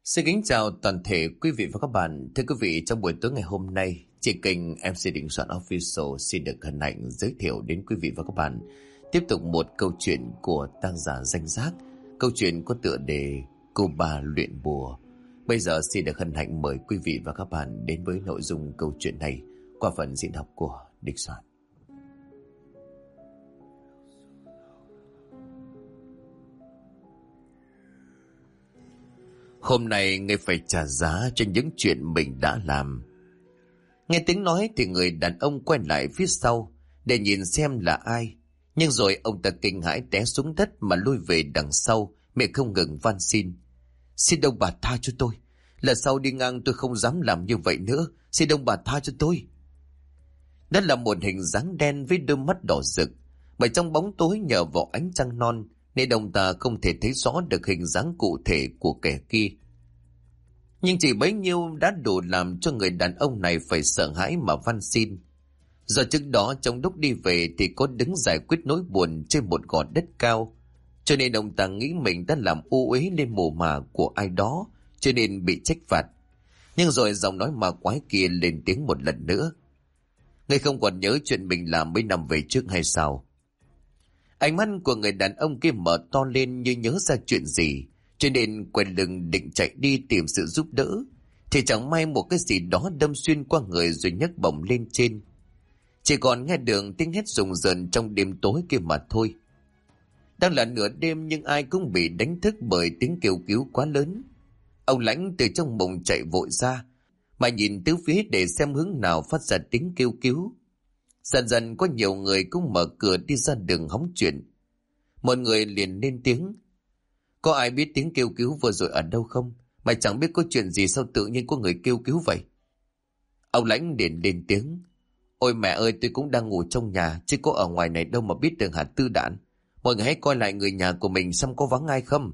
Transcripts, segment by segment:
Xin kính chào toàn thể quý vị và các bạn. Thưa quý vị, trong buổi tối ngày hôm nay, trên kênh MC Đình Soạn Official xin được hân hạnh giới thiệu đến quý vị và các bạn tiếp tục một câu chuyện của tác giả Danh Giác. Câu chuyện có tựa đề Cô Bà Luyện Bùa. Bây giờ xin được hân hạnh mời quý vị và các bạn đến với nội dung câu chuyện này qua phần diễn đọc của Đình Soạn. Hôm nay ngươi phải trả giá cho những chuyện mình đã làm. Nghe tiếng nói thì người đàn ông quay lại phía sau để nhìn xem là ai. Nhưng rồi ông ta kinh hãi té xuống đất mà lui về đằng sau, miệng không ngừng van xin. Xin ông bà tha cho tôi. Lần sau đi ngang tôi không dám làm như vậy nữa. Xin ông bà tha cho tôi. Đó là một hình dáng đen với đôi mắt đỏ rực. Bởi trong bóng tối nhờ vào ánh trăng non nên ông ta không thể thấy rõ được hình dáng cụ thể của kẻ kia. Nhưng chỉ bấy nhiêu đã đủ làm cho người đàn ông này phải sợ hãi mà van xin. Do trước đó trong lúc đi về thì có đứng giải quyết nỗi buồn trên một gò đất cao, cho nên ông ta nghĩ mình đã làm u uế lên mồ mả của ai đó, cho nên bị trách phạt. Nhưng rồi giọng nói ma quái kia lên tiếng một lần nữa. Ngươi không còn nhớ chuyện mình làm mấy năm về trước hay sao? Ánh mắt của người đàn ông kia mở to lên như nhớ ra chuyện gì, cho nên quay lưng định chạy đi tìm sự giúp đỡ, thì chẳng may một cái gì đó đâm xuyên qua người rồi nhấc bổng lên trên. Chỉ còn nghe được tiếng hét rùng rợn trong đêm tối kia mà thôi. Đang là nửa đêm nhưng ai cũng bị đánh thức bởi tiếng kêu cứu quá lớn. Ông Lãnh từ trong mộng chạy vội ra, mà nhìn tứ phía để xem hướng nào phát ra tiếng kêu cứu. Dần dần có nhiều người cũng mở cửa đi ra đường hóng chuyện. Mọi người liền lên tiếng. Có ai biết tiếng kêu cứu vừa rồi ở đâu không? Mà chẳng biết có chuyện gì sao tự nhiên có người kêu cứu vậy? Ông Lãnh liền lên tiếng. Ôi mẹ ơi, tôi cũng đang ngủ trong nhà, chứ có ở ngoài này đâu mà biết đường hạt tư đạn. Mọi người hãy coi lại người nhà của mình xem có vắng ai không.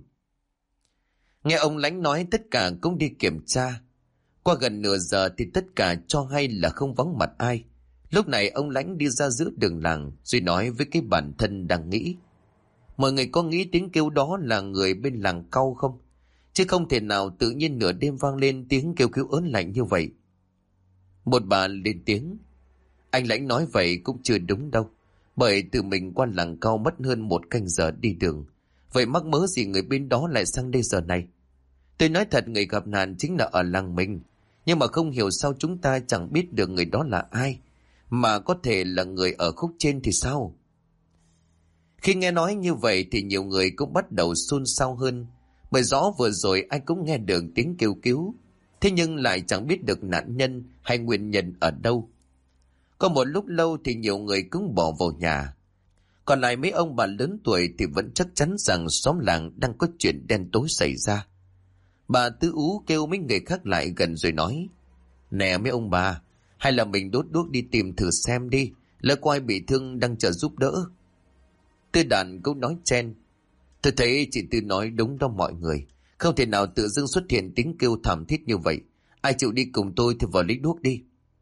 Nghe ông Lãnh nói tất cả cũng đi kiểm tra. Qua gần nửa giờ thì tất cả cho hay là không vắng mặt ai. Lúc này ông Lãnh đi ra giữa đường làng rồi nói với cái bản thân đang nghĩ. Mọi người có nghĩ tiếng kêu đó là người bên làng cau không? Chứ không thể nào tự nhiên nửa đêm vang lên tiếng kêu cứu ớn lạnh như vậy. Một bà lên tiếng. Anh Lãnh nói vậy cũng chưa đúng đâu. Bởi từ mình qua làng cau mất hơn 1 canh giờ đi đường. Vậy mắc mớ gì người bên đó lại sang đây giờ này? Tôi nói thật, người gặp nạn chính là ở làng mình. Nhưng mà không hiểu sao chúng ta chẳng biết được người đó là ai. Mà có thể là người ở khúc trên thì sao? Khi nghe nói như vậy thì nhiều người cũng bắt đầu xôn xao hơn. Bởi rõ vừa rồi ai cũng nghe được tiếng kêu cứu. Thế nhưng lại chẳng biết được nạn nhân hay nguyên nhân ở đâu. Có một lúc lâu thì nhiều người cũng bỏ vào nhà. Còn lại mấy ông bà lớn tuổi thì vẫn chắc chắn rằng xóm làng đang có chuyện đen tối xảy ra. Bà Tư Ú kêu mấy người khác lại gần rồi nói. Nè mấy ông bà, hay là mình đốt đuốc đi tìm thử xem đi, lỡ có ai bị thương đang chờ giúp đỡ. Tư Đàn cũng nói chen. Tôi thấy chị Tư nói đúng đó mọi người. Không thể nào tự dưng xuất hiện tiếng kêu thảm thiết như vậy. Ai chịu đi cùng tôi thì vào lấy đuốc đi.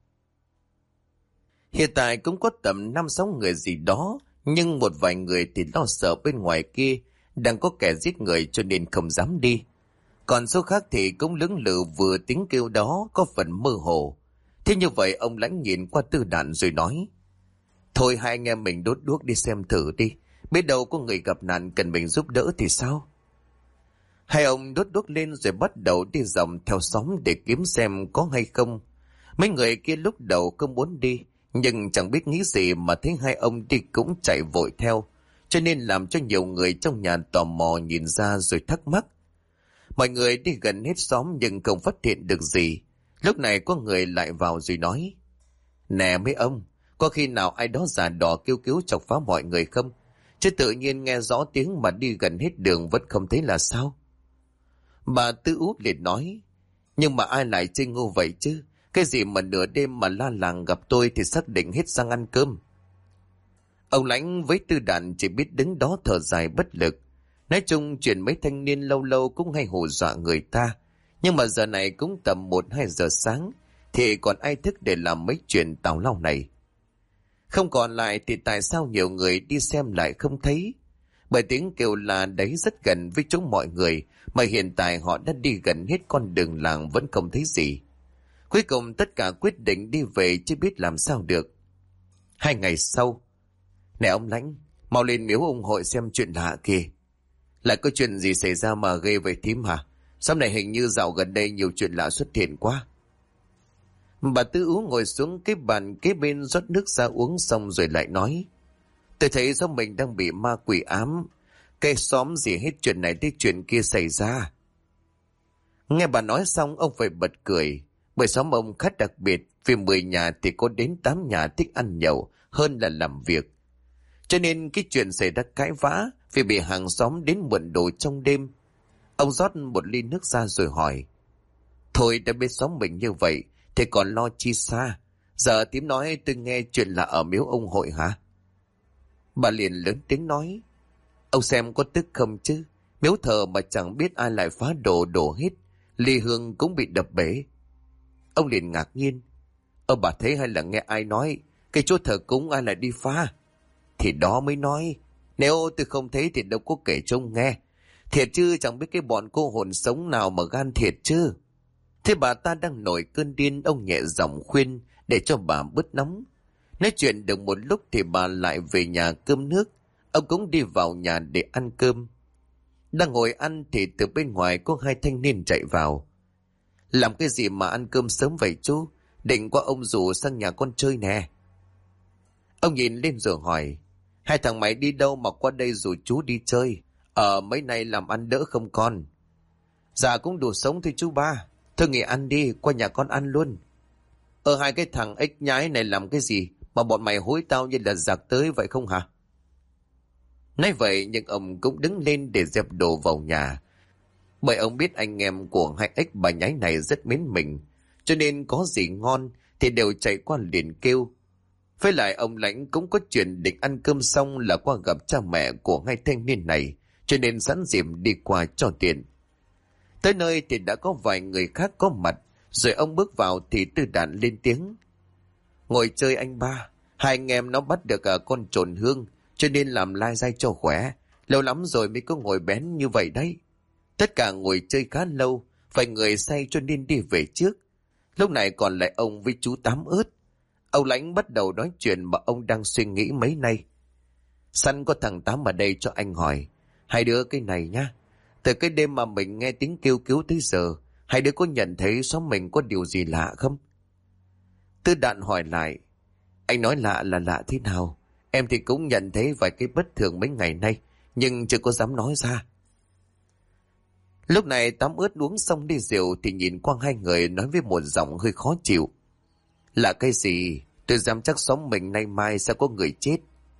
Hiện tại cũng có tầm 5-6 người gì đó, nhưng một vài người thì lo sợ bên ngoài kia đang có kẻ giết người cho nên không dám đi. Còn số khác thì cũng lưỡng lự vừa tiếng kêu đó có phần mơ hồ. Thế như vậy ông Lãnh nhìn qua Tư Đàn rồi nói. Thôi hai anh em mình đốt đuốc đi xem thử đi. Biết đâu có người gặp nạn cần mình giúp đỡ thì sao? Hai ông đốt đuốc lên rồi bắt đầu đi dòng theo xóm để kiếm xem có hay không. Mấy người kia lúc đầu không muốn đi, nhưng chẳng biết nghĩ gì mà thấy hai ông đi cũng chạy vội theo, cho nên làm cho nhiều người trong nhà tò mò nhìn ra rồi thắc mắc. Mọi người đi gần hết xóm nhưng không phát hiện được gì. Lúc này có người lại vào rồi nói. Nè mấy ông, có khi nào ai đó giả đò kêu cứu chọc phá mọi người không? Chứ tự nhiên nghe rõ tiếng mà đi gần hết đường vẫn không thấy là sao? Bà Tư Út liền nói. Nhưng mà ai lại chơi ngu vậy chứ? Cái gì mà nửa đêm mà la làng gặp tôi thì xác định hết sang ăn cơm. Ông Lãnh với Tư Đàn chỉ biết đứng đó thở dài bất lực. Nói chung chuyện mấy thanh niên lâu lâu cũng hay hù dọa người ta. Nhưng mà giờ này cũng tầm 1-2 giờ sáng thì còn ai thức để làm mấy chuyện tào lao này. Không còn lại thì tại sao nhiều người đi xem lại không thấy? bởi tiếng kêu la đấy rất gần với chúng mọi người, mà hiện tại họ đã đi gần hết con đường làng vẫn không thấy gì. Cuối cùng tất cả quyết định đi về chứ biết làm sao được. 2 ngày sau, này ông Lãnh, mau lên miếu ông hội xem chuyện lạ kìa. Lại có chuyện gì xảy ra mà ghê vậy thím hả? Sau này hình như dạo gần đây nhiều chuyện lạ xuất hiện quá. Bà Tư Ú ngồi xuống cái bàn kế bên rót nước ra uống xong rồi lại nói. Tôi thấy giống mình đang bị ma quỷ ám. Cái xóm gì hết chuyện này tới chuyện kia xảy ra. Nghe bà nói xong ông phải bật cười. Bởi xóm ông khá đặc biệt, vì 10 nhà thì có đến 8 nhà thích ăn nhậu hơn là làm việc. Cho nên cái chuyện xảy ra cãi vã vì bị hàng xóm đến muộn đồ trong đêm. Ông rót một ly nước ra rồi hỏi. Thôi đã biết xóm mình như vậy thì còn lo chi xa. Giờ tím nói tôi nghe chuyện là ở miếu ông hội hả? Bà liền lớn tiếng nói. Ông xem có tức không chứ? Miếu thờ mà chẳng biết ai lại phá đồ đổ hết. Ly hương cũng bị đập bể. Ông liền ngạc nhiên. Bà thấy hay là nghe ai nói cái chỗ thờ cúng ai lại đi phá? Thì đó mới nói. Nếu tôi không thấy thì đâu có kể trông nghe. Thiệt chứ chẳng biết cái bọn cô hồn sống nào mà gan thiệt chứ. Thế bà ta đang nổi cơn điên, ông nhẹ giọng khuyên để cho bà bớt nóng. Nói chuyện được một lúc thì bà lại về nhà cơm nước. Ông cũng đi vào nhà để ăn cơm. Đang ngồi ăn thì từ bên ngoài có 2 thanh niên chạy vào. Làm cái gì mà ăn cơm sớm vậy chú? Định qua ông rủ sang nhà con chơi nè. Ông nhìn lên rồi hỏi. 2 thằng mày đi đâu mà qua đây rủ chú đi chơi? Mấy nay làm ăn đỡ không con? Dạ cũng đủ sống thôi chú ba. Thôi nghỉ ăn đi, qua nhà con ăn luôn. 2 cái thằng ếch nhái này làm cái gì mà bọn mày hối tao như là giặc tới vậy không hả? Nói vậy nhưng ông cũng đứng lên để dẹp đồ vào nhà. Bởi ông biết anh em của 2 ếch bà nhái này rất mến mình, cho nên có gì ngon thì đều chạy qua liền kêu. Với lại ông Lãnh cũng có chuyện định ăn cơm xong là qua gặp cha mẹ của 2 thanh niên này, cho nên sẵn dịp đi qua cho tiện. Tới nơi thì đã có vài người khác có mặt, rồi ông bước vào thì Tư Đạn lên tiếng. Ngồi chơi anh ba, 2 anh em nó bắt được con trồn hương, cho nên làm lai dai cho khỏe. Lâu lắm rồi mới có ngồi bén như vậy đấy. Tất cả ngồi chơi khá lâu, vài người say cho nên đi về trước. Lúc này còn lại ông với chú Tám Ớt. Ông Lãnh bắt đầu nói chuyện mà ông đang suy nghĩ mấy nay. Săn có thằng Tám ở đây cho anh hỏi. 2 đứa cái này nhá. Từ cái đêm mà mình nghe tiếng kêu cứu tới giờ, 2 đứa có nhận thấy xóm mình có điều gì lạ không? Tư Đạn hỏi lại. Anh nói lạ là lạ thế nào? Em thì cũng nhận thấy vài cái bất thường mấy ngày nay, nhưng chưa có dám nói ra. Lúc này Tám Ớt uống xong ly rượu thì nhìn qua 2 người nói với một giọng hơi khó chịu. Là cái gì? Tôi dám chắc xóm mình nay mai sẽ có người chết.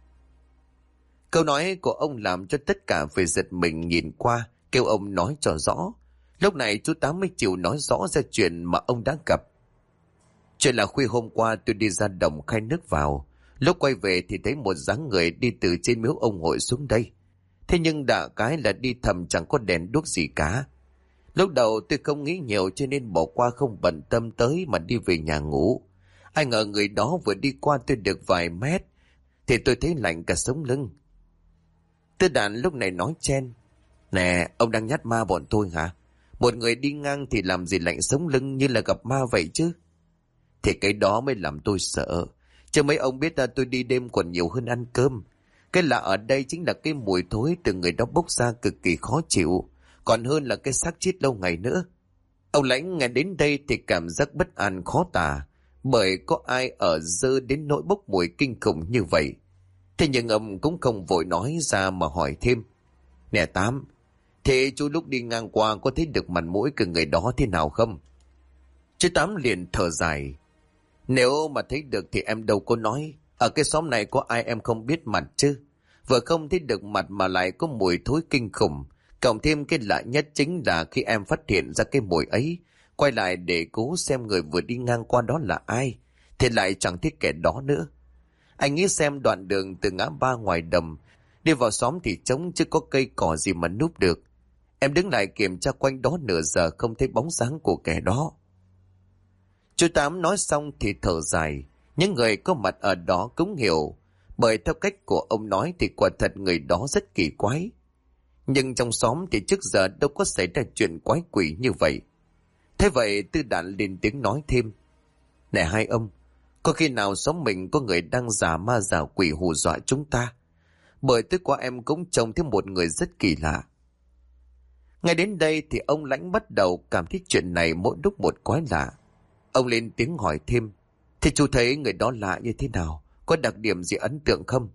Câu nói của ông làm cho tất cả phải giật mình nhìn qua, kêu ông nói cho rõ. Lúc này chú Tám mới chịu nói rõ ra chuyện mà ông đã gặp. Chuyện là khuya hôm qua tôi đi ra đồng khai nước vào. Lúc quay về thì thấy một dáng người đi từ trên miếu ông hội xuống đây. Thế nhưng đã cái là đi thầm chẳng có đèn đuốc gì cả. Lúc đầu tôi không nghĩ nhiều cho nên bỏ qua không bận tâm tới mà đi về nhà ngủ. Ai ngờ người đó vừa đi qua tôi được vài mét thì tôi thấy lạnh cả sống lưng. Tư Đạn lúc này nói chen. Nè, ông đang nhát ma bọn tôi hả? Một người đi ngang thì làm gì lạnh sống lưng như là gặp ma vậy chứ? Thì cái đó mới làm tôi sợ. Chứ mấy ông biết là tôi đi đêm còn nhiều hơn ăn cơm. Cái lạ ở đây chính là cái mùi thối từ người đó bốc ra cực kỳ khó chịu. Còn hơn là cái xác chết lâu ngày nữa. Ông Lãnh nghe đến đây thì cảm giác bất an khó tả. Bởi có ai ở dơ đến nỗi bốc mùi kinh khủng như vậy. Thế nhưng ông cũng không vội nói ra mà hỏi thêm. Nè Tám, thế chú lúc đi ngang qua có thấy được mặt mũi của người đó thế nào không? Chú Tám liền thở dài. Nếu mà thấy được thì em đâu có nói. Ở cái xóm này có ai em không biết mặt chứ? Vừa không thấy được mặt mà lại có mùi thối kinh khủng. Cộng thêm cái lạ nhất chính là khi em phát hiện ra cái mùi ấy, quay lại để cố xem người vừa đi ngang qua đó là ai, thì lại chẳng thấy kẻ đó nữa. Anh nghĩ xem đoạn đường từ ngã ba ngoài đầm đi vào xóm thì trống chứ có cây cỏ gì mà núp được. Em đứng lại kiểm tra quanh đó nửa giờ không thấy bóng dáng của kẻ đó. Chú Tám nói xong thì thở dài. Những người có mặt ở đó cũng hiểu. Bởi theo cách của ông nói thì quả thật người đó rất kỳ quái. Nhưng trong xóm thì trước giờ đâu có xảy ra chuyện quái quỷ như vậy. Thế vậy Tư Đản lên tiếng nói thêm. Này hai ông, có khi nào xóm mình có người đang giả ma giả quỷ hù dọa chúng ta? Bởi tối qua em cũng trông thấy một người rất kỳ lạ. Ngay đến đây thì ông Lãnh bắt đầu cảm thấy chuyện này mỗi lúc một quái lạ. Ông lên tiếng hỏi thêm. Thì chú thấy người đó lạ như thế nào? Có đặc điểm gì ấn tượng không?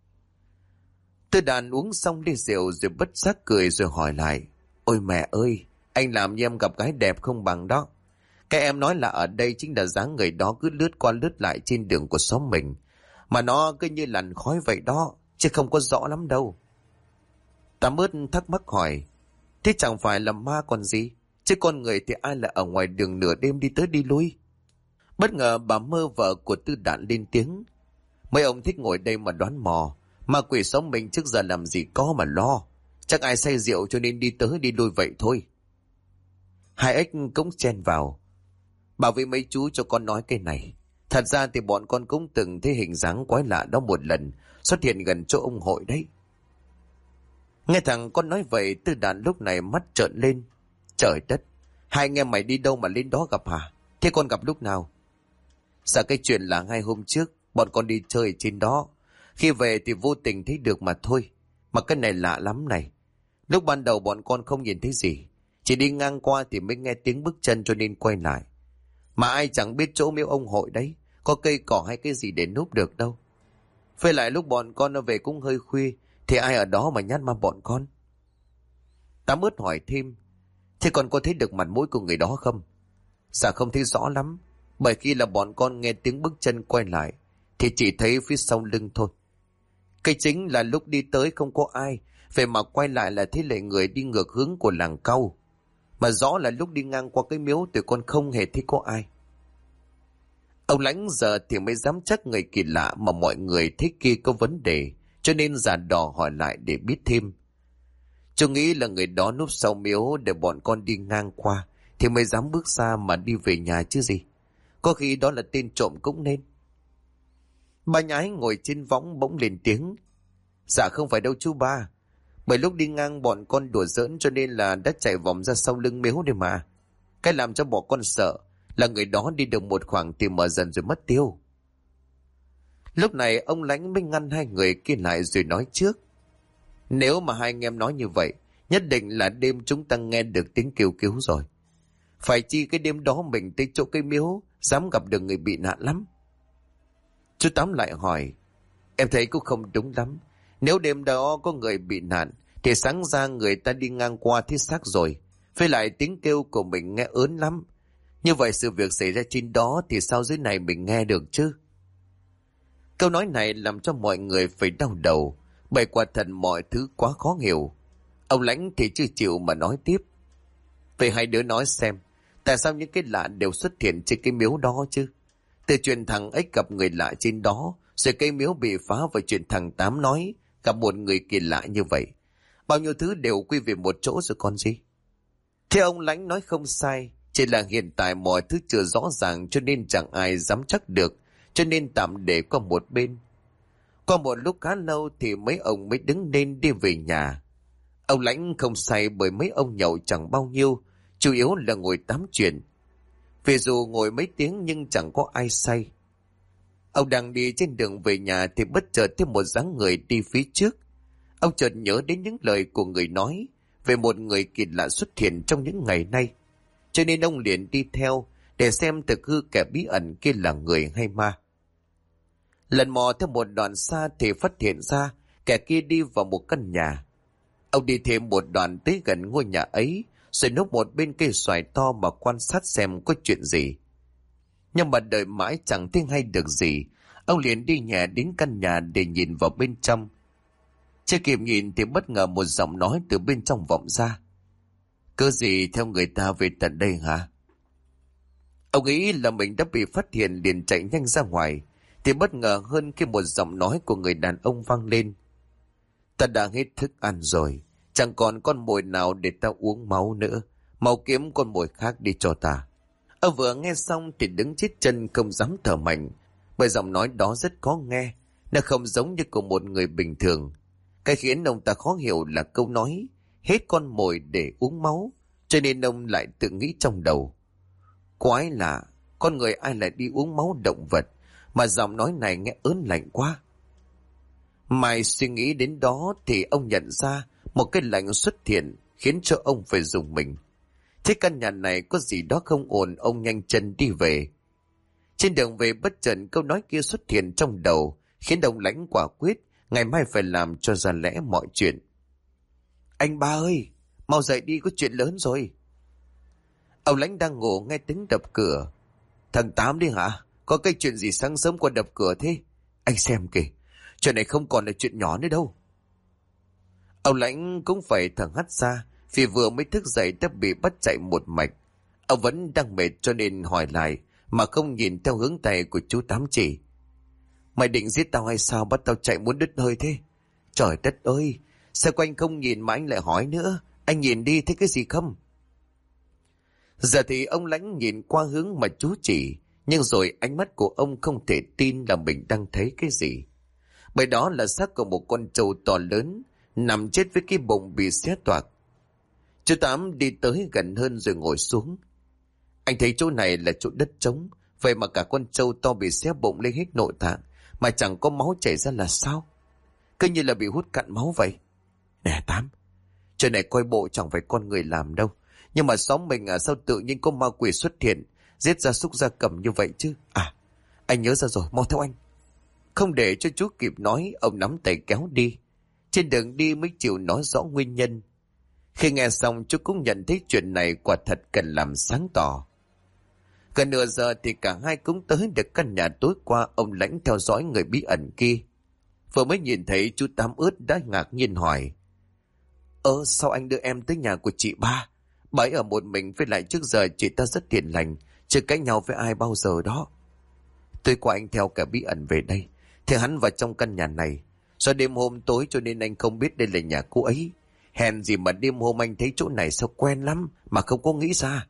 Tư Đàn uống xong ly rượu rồi bất giác cười rồi hỏi lại. Ôi mẹ ơi, anh làm như em gặp gái đẹp không bằng đó. Cái em nói là ở đây chính là dáng người đó cứ lướt qua lướt lại trên đường của xóm mình. Mà nó cứ như làn khói vậy đó, chứ không có rõ lắm đâu. Tám ướt thắc mắc hỏi. Thế chẳng phải là ma còn gì? Chứ con người thì ai là ở ngoài đường nửa đêm đi tới đi lui? Bất ngờ bà Mơ vợ của Tư Đản lên tiếng. Mấy ông thích ngồi đây mà đoán mò. Ma quỷ xóm mình trước giờ làm gì có mà lo. Chắc ai say rượu cho nên đi tới đi lui vậy thôi. Hai ếch cũng chen vào. Bảo với mấy chú cho con nói cái này. Thật ra thì bọn con cũng từng thấy hình dáng quái lạ đó một lần, xuất hiện gần chỗ ông hội đấy. Nghe thằng con nói vậy, Tư Đản lúc này mắt trợn lên. Trời đất, hai anh em mày đi đâu mà lên đó gặp hả? Thế con gặp lúc nào? Dạ cái chuyện là ngay hôm trước, bọn con đi chơi trên đó. Khi về thì vô tình thấy được mà thôi. Mà cái này lạ lắm này. Lúc ban đầu bọn con không nhìn thấy gì. Chỉ đi ngang qua thì mới nghe tiếng bước chân cho nên quay lại. Mà ai chẳng biết chỗ miếu ông hội đấy, có cây cỏ hay cái gì để núp được đâu. Với lại lúc bọn con nó về cũng hơi khuya, thì ai ở đó mà nhát ma bọn con? Tám ướt hỏi thêm. Thế con có thấy được mặt mũi của người đó không? Dạ không thấy rõ lắm. Bởi khi là bọn con nghe tiếng bước chân quay lại, thì chỉ thấy phía sau lưng thôi. Cái chính là lúc đi tới không có ai, về mà quay lại là thấy lệ người đi ngược hướng của làng cau. Mà rõ là lúc đi ngang qua cái miếu tụi con không hề thấy có ai. Ông Lãnh giờ thì mới dám chắc người kỳ lạ mà mọi người thấy kia có vấn đề, cho nên giả đò hỏi lại để biết thêm. Chú nghĩ là người đó núp sau miếu để bọn con đi ngang qua thì mới dám bước ra mà đi về nhà chứ gì. Có khi đó là tên trộm cũng nên. Ba Nhái ngồi trên võng bỗng lên tiếng. Dạ không phải đâu chú ba. Bởi lúc đi ngang bọn con đùa giỡn cho nên là đã chạy vòng ra sau lưng miếu đây mà. Cái làm cho bọn con sợ là người đó đi được một khoảng thì mở dần rồi mất tiêu. Lúc này ông Lãnh mới ngăn hai người kia lại rồi nói trước. Nếu mà hai anh em nói như vậy, nhất định là đêm chúng ta nghe được tiếng kêu cứu rồi. Phải chi cái đêm đó mình tới chỗ cây miếu, dám gặp được người bị nạn lắm. Chú Tám lại hỏi. Em thấy cũng không đúng lắm. Nếu đêm đó có người bị nạn, thì sáng ra người ta đi ngang qua thấy xác rồi. Với lại tiếng kêu của mình nghe ớn lắm. Như vậy sự việc xảy ra trên đó thì sao dưới này mình nghe được chứ? Câu nói này làm cho mọi người phải đau đầu, bởi quả thật mọi thứ quá khó hiểu. Ông Lãnh thì chưa chịu mà nói tiếp. Vậy hai đứa nói xem, tại sao những cái lạ đều xuất hiện trên cái miếu đó chứ? Từ chuyện thằng ếch gặp người lạ trên đó, rồi cây miếu bị phá, và chuyện thằng Tám nói gặp một người kỳ lạ như vậy. Bao nhiêu thứ đều quy về một chỗ rồi còn gì? Thế ông Lãnh nói không sai, chỉ là hiện tại mọi thứ chưa rõ ràng cho nên chẳng ai dám chắc được, cho nên tạm để qua một bên. Qua một lúc khá lâu thì mấy ông mới đứng lên đi về nhà. Ông Lãnh không say bởi mấy ông nhậu chẳng bao nhiêu, chủ yếu là ngồi tám chuyện. Vì dù ngồi mấy tiếng nhưng chẳng có ai say. Ông đang đi trên đường về nhà thì bất chợt thấy một dáng người đi phía trước. Ông chợt nhớ đến những lời của người nói về một người kỳ lạ xuất hiện trong những ngày nay. Cho nên ông liền đi theo để xem thực hư kẻ bí ẩn kia là người hay ma. Lần mò theo một đoạn xa thì phát hiện ra kẻ kia đi vào một căn nhà. Ông đi thêm một đoạn tới gần ngôi nhà ấy, rồi núp một bên cây xoài to mà quan sát xem có chuyện gì. Nhưng mà đợi mãi chẳng thấy hay được gì, ông liền đi nhẹ đến căn nhà để nhìn vào bên trong. Chưa kịp nhìn thì bất ngờ một giọng nói từ bên trong vọng ra. Cơ gì theo người ta về tận đây hả? Ông nghĩ là mình đã bị phát hiện liền chạy nhanh ra ngoài, thì bất ngờ hơn khi một giọng nói của người đàn ông vang lên. Ta đã hết thức ăn rồi, chẳng còn con mồi nào để ta uống máu nữa, mau kiếm con mồi khác đi cho ta. Ông vừa nghe xong thì đứng chết chân không dám thở mạnh, bởi giọng nói đó rất khó nghe, Nó không giống như của một người bình thường. Cái khiến ông ta khó hiểu là câu nói hết con mồi để uống máu, cho nên ông lại tự nghĩ trong đầu. Quái lạ, con người ai lại đi uống máu động vật, mà giọng nói này nghe ớn lạnh quá. Mai suy nghĩ đến đó thì ông nhận ra một cái lạnh xuất hiện khiến cho ông phải rùng mình. Thế căn nhà này có gì đó không ổn, ông nhanh chân đi về. Trên đường về bất chợt câu nói kia xuất hiện trong đầu, khiến ông Lãnh quả quyết ngày mai phải làm cho ra lẽ mọi chuyện. Anh ba ơi, mau dậy đi, có chuyện lớn rồi. Ông Lãnh đang ngủ nghe tiếng đập cửa. Thằng Tám đi hả? Có cái chuyện gì sáng sớm qua đập cửa thế? Anh xem kìa, chuyện này không còn là chuyện nhỏ nữa đâu. Ông Lãnh cũng phải thở hắt ra, vì vừa mới thức dậy đã bị bắt chạy một mạch. Ông vẫn đang mệt cho nên hỏi lại, mà không nhìn theo hướng tay của chú Tám chỉ. Mày định giết tao hay sao, bắt tao chạy muốn đứt hơi thế? Trời đất ơi, sao quanh không nhìn mà anh lại hỏi nữa? Anh nhìn đi thấy cái gì không? Giờ thì ông Lãnh nhìn qua hướng mà chú chỉ, nhưng rồi ánh mắt của ông không thể tin là mình đang thấy cái gì. Bởi đó là xác của một con trâu to lớn, nằm chết với cái bụng bị xé toạc. Chú Tám đi tới gần hơn rồi ngồi xuống. Anh thấy chỗ này là chỗ đất trống, vậy mà cả con trâu to bị xé bụng lên hết nội tạng, mà chẳng có máu chảy ra là sao? Cứ như là bị hút cạn máu vậy. Nè Tám, chuyện này coi bộ chẳng phải con người làm đâu, nhưng mà xóm mình sao tự nhiên có ma quỷ xuất hiện, giết gia súc gia cầm như vậy chứ? À, anh nhớ ra rồi, mau theo anh. Không để cho chú kịp nói, ông nắm tay kéo đi. Trên đường đi mới chịu nói rõ nguyên nhân. Khi nghe xong, chú cũng nhận thấy chuyện này quả thật cần làm sáng tỏ. Gần nửa giờ thì cả hai cũng tới được căn nhà tối qua ông Lãnh theo dõi người bí ẩn kia. Vừa mới nhìn thấy chú Tám ướt đã ngạc nhiên hỏi. Sao anh đưa em tới nhà của chị ba? Bà ấy ở một mình, với lại trước giờ chị ta rất hiền lành, chưa cãi nhau với ai bao giờ đó. Tối qua anh theo cả bí ẩn về đây, thì hắn vào trong căn nhà này. Do đêm hôm tối cho nên anh không biết đây là nhà cô ấy. Hèn gì mà đêm hôm anh thấy chỗ này sao quen lắm mà không có nghĩ ra.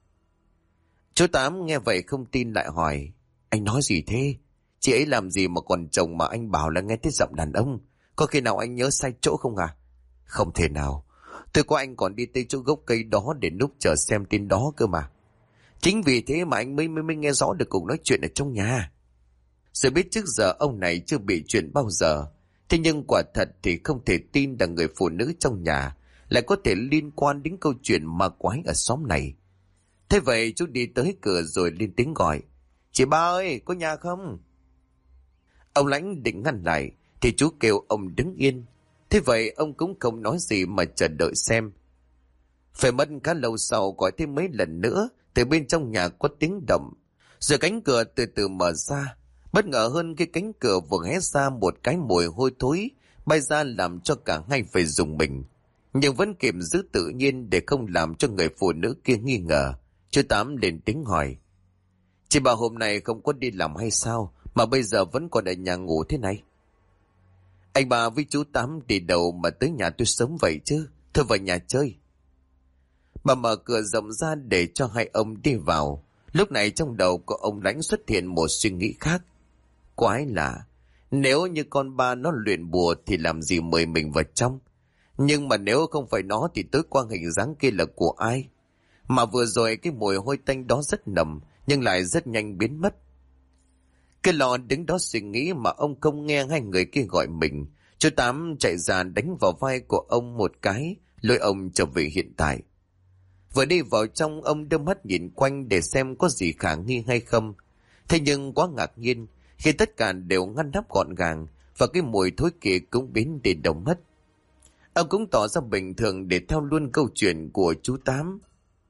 Chú Tám nghe vậy không tin lại hỏi. Anh nói gì thế? Chị ấy làm gì mà còn chồng mà anh bảo là nghe thấy giọng đàn ông? Có khi nào anh nhớ sai chỗ không à? Không thể nào. Tối qua anh còn đi tới chỗ gốc cây đó để núp chờ xem tin đó cơ mà. Chính vì thế mà anh mới nghe rõ được cuộc nói chuyện ở trong nhà. Rồi biết trước giờ ông này chưa bị chuyện bao giờ. Thế nhưng quả thật thì không thể tin là người phụ nữ trong nhà lại có thể liên quan đến câu chuyện ma quái ở xóm này. Thế vậy chú đi tới cửa rồi lên tiếng gọi. Chị ba ơi, có nhà không? Ông Lãnh định ngăn lại thì chú kêu ông đứng yên. Thế vậy ông cũng không nói gì mà chờ đợi xem. Phải mất khá lâu sau gọi thêm mấy lần nữa, từ bên trong nhà có tiếng động. Rồi cánh cửa từ từ mở ra. Bất ngờ hơn cái cánh cửa vừa hé ra, một cái mùi hôi thối bay ra làm cho cả hai phải rùng mình. Nhưng vẫn kịp giữ tự nhiên để không làm cho người phụ nữ kia nghi ngờ. Chú Tám lên tiếng hỏi. Chị bà hôm nay không có đi làm hay sao mà bây giờ vẫn còn ở nhà ngủ thế này? Anh bà với chú Tám đi đâu mà tới nhà tôi sớm vậy chứ? Thôi vào nhà chơi. Bà mở cửa rộng ra để cho hai ông đi vào. Lúc này trong đầu của ông Lãnh xuất hiện một suy nghĩ khác. Quái lạ, nếu như con ba nó luyện bùa thì làm gì mời mình vào trong? Nhưng mà nếu không phải nó thì tối qua hình dáng kia là của ai? Mà vừa rồi cái mùi hôi tanh đó rất nồng, nhưng lại rất nhanh biến mất. Cái lò đứng đó suy nghĩ mà ông không nghe hai người kia gọi mình. Chú Tám chạy ra đánh vào vai của ông một cái, lôi ông trở về hiện tại. Vừa đi vào trong, ông đưa mắt nhìn quanh để xem có gì khả nghi hay không. Thế nhưng quá ngạc nhiên khi tất cả đều ngăn nắp gọn gàng và cái mùi thối kia cũng biến đi đâu mất. Ông cũng tỏ ra bình thường để theo luôn câu chuyện của chú Tám.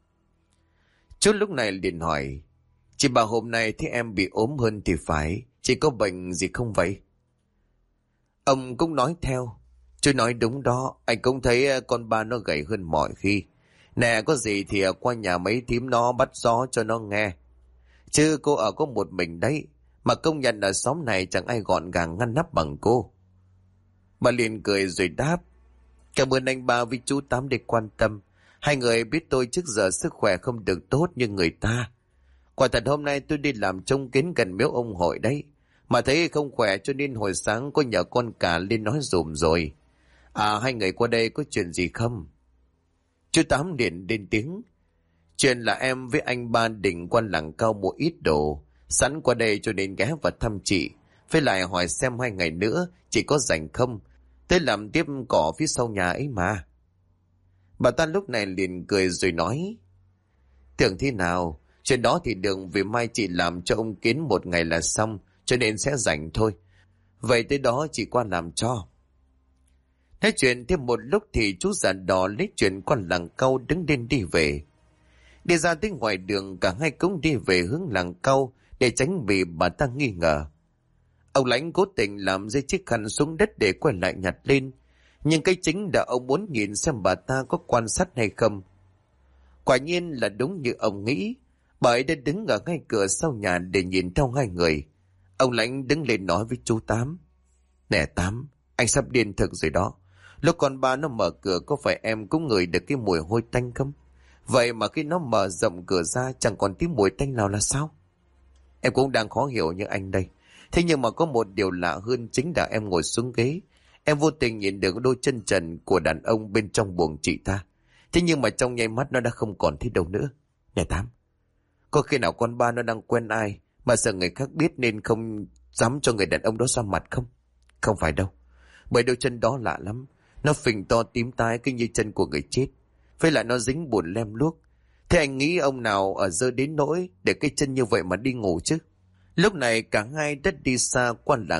Chú lúc này liền hỏi. Chị bà hôm nay thấy em bị ốm hơn thì phải, chị có bệnh gì không vậy? Ông cũng nói theo. Chú nói đúng đó, anh cũng thấy con ba nó gầy hơn mọi khi. Nè, có gì thì qua nhà mấy thím nó bắt gió cho nó nghe. Chứ cô ở có một mình đấy, mà công nhận ở xóm này chẳng ai gọn gàng ngăn nắp bằng cô. Bà liền cười rồi đáp. Cảm ơn anh ba với chú Tám để quan tâm. Hai người biết tôi trước giờ sức khỏe không được tốt như người ta. Quả thật hôm nay tôi đi làm trông kiến gần miếu ông hội đấy. Mà thấy không khỏe cho nên hồi sáng có nhờ con cả lên nói dùm rồi. À, hai người qua đây có chuyện gì không? Chú Tám liền lên tiếng. Chuyện là em với anh Ba định qua Làng Cao mua ít đồ, sẵn qua đây cho nên ghé vào thăm chị. Với lại hỏi xem 2 ngày nữa chị có rảnh không, tới làm tiếp cỏ phía sau nhà ấy mà. Bà ta lúc này liền cười rồi nói. Tưởng thế nào, chuyện đó thì đừng, vì mai chị làm cho ông Kiến 1 ngày là xong, cho nên sẽ rảnh thôi. Vậy tới đó chị qua làm cho. Nói chuyện thêm một lúc thì chú già đò lấy chuyện con Làng Cau đứng lên đi về. Đi ra tới ngoài đường, cả hai cũng đi về hướng Làng Cau để tránh bị bà ta nghi ngờ. Ông Lãnh cố tình làm rơi chiếc khăn xuống đất để quay lại nhặt lên, nhưng cái chính là ông muốn nhìn xem bà ta có quan sát hay không. Quả nhiên là đúng như ông nghĩ, bà ấy đã đứng ở ngay cửa sau nhà để nhìn theo hai người. Ông Lãnh đứng lên nói với chú Tám. Nè Tám, anh sắp điên thực rồi đó. Lúc con ba nó mở cửa có phải em cũng ngửi được cái mùi hôi tanh không? Vậy mà khi nó mở rộng cửa ra chẳng còn tí mùi tanh nào là sao? Em cũng đang khó hiểu như anh đây. Thế nhưng mà có một điều lạ hơn, chính là em ngồi xuống ghế, em vô tình nhìn được đôi chân trần của đàn ông bên trong buồng chị ta. Thế nhưng mà trong nháy mắt nó đã không còn thấy đâu nữa. Này Tám, có khi nào con ba nó đang quen ai mà sợ người khác biết nên không dám cho người đàn ông đó ra mặt không? Không phải đâu, bởi đôi chân đó lạ lắm. Nó phình to tím tái cứ như chân của người chết, với lại nó dính bùn lem luốc. Thế anh nghĩ ông nào ở dơ đến nỗi để cái chân như vậy mà đi ngủ chứ? Lúc này cả hai đã đi xa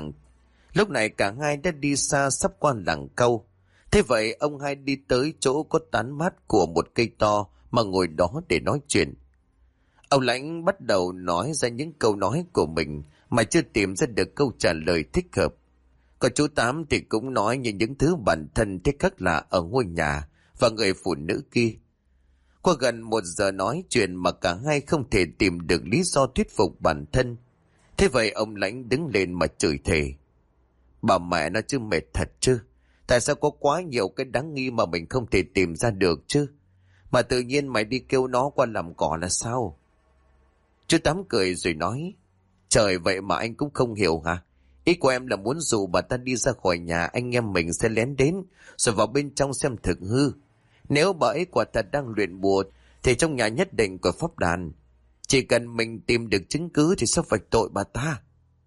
sắp qua Làng Cau. Thế vậy ông hai đi tới chỗ có tán mát của một cây to mà ngồi đó để nói chuyện. Ông Lãnh bắt đầu nói ra những câu nói của mình mà chưa tìm ra được câu trả lời thích hợp. Còn chú Tám thì cũng nói những thứ bản thân thích khắc lạ ở ngôi nhà và người phụ nữ kia. Qua gần 1 giờ nói chuyện mà cả hai không thể tìm được lý do thuyết phục bản thân. Thế vậy ông Lãnh đứng lên mà chửi thề. Bà mẹ nó chứ, mệt thật chứ. Tại sao có quá nhiều cái đáng nghi mà mình không thể tìm ra được chứ? Mà tự nhiên mày đi kêu nó qua làm cỏ là sao? Chú Tám cười rồi nói. Trời, vậy mà anh cũng không hiểu hả? Ý của em là muốn dụ bà ta đi ra khỏi nhà, anh em mình sẽ lén đến rồi vào bên trong xem thực hư. Nếu bà ấy quả thật đang luyện bùa thì trong nhà nhất định có pháp đàn. Chỉ cần mình tìm được chứng cứ thì sẽ vạch tội bà ta.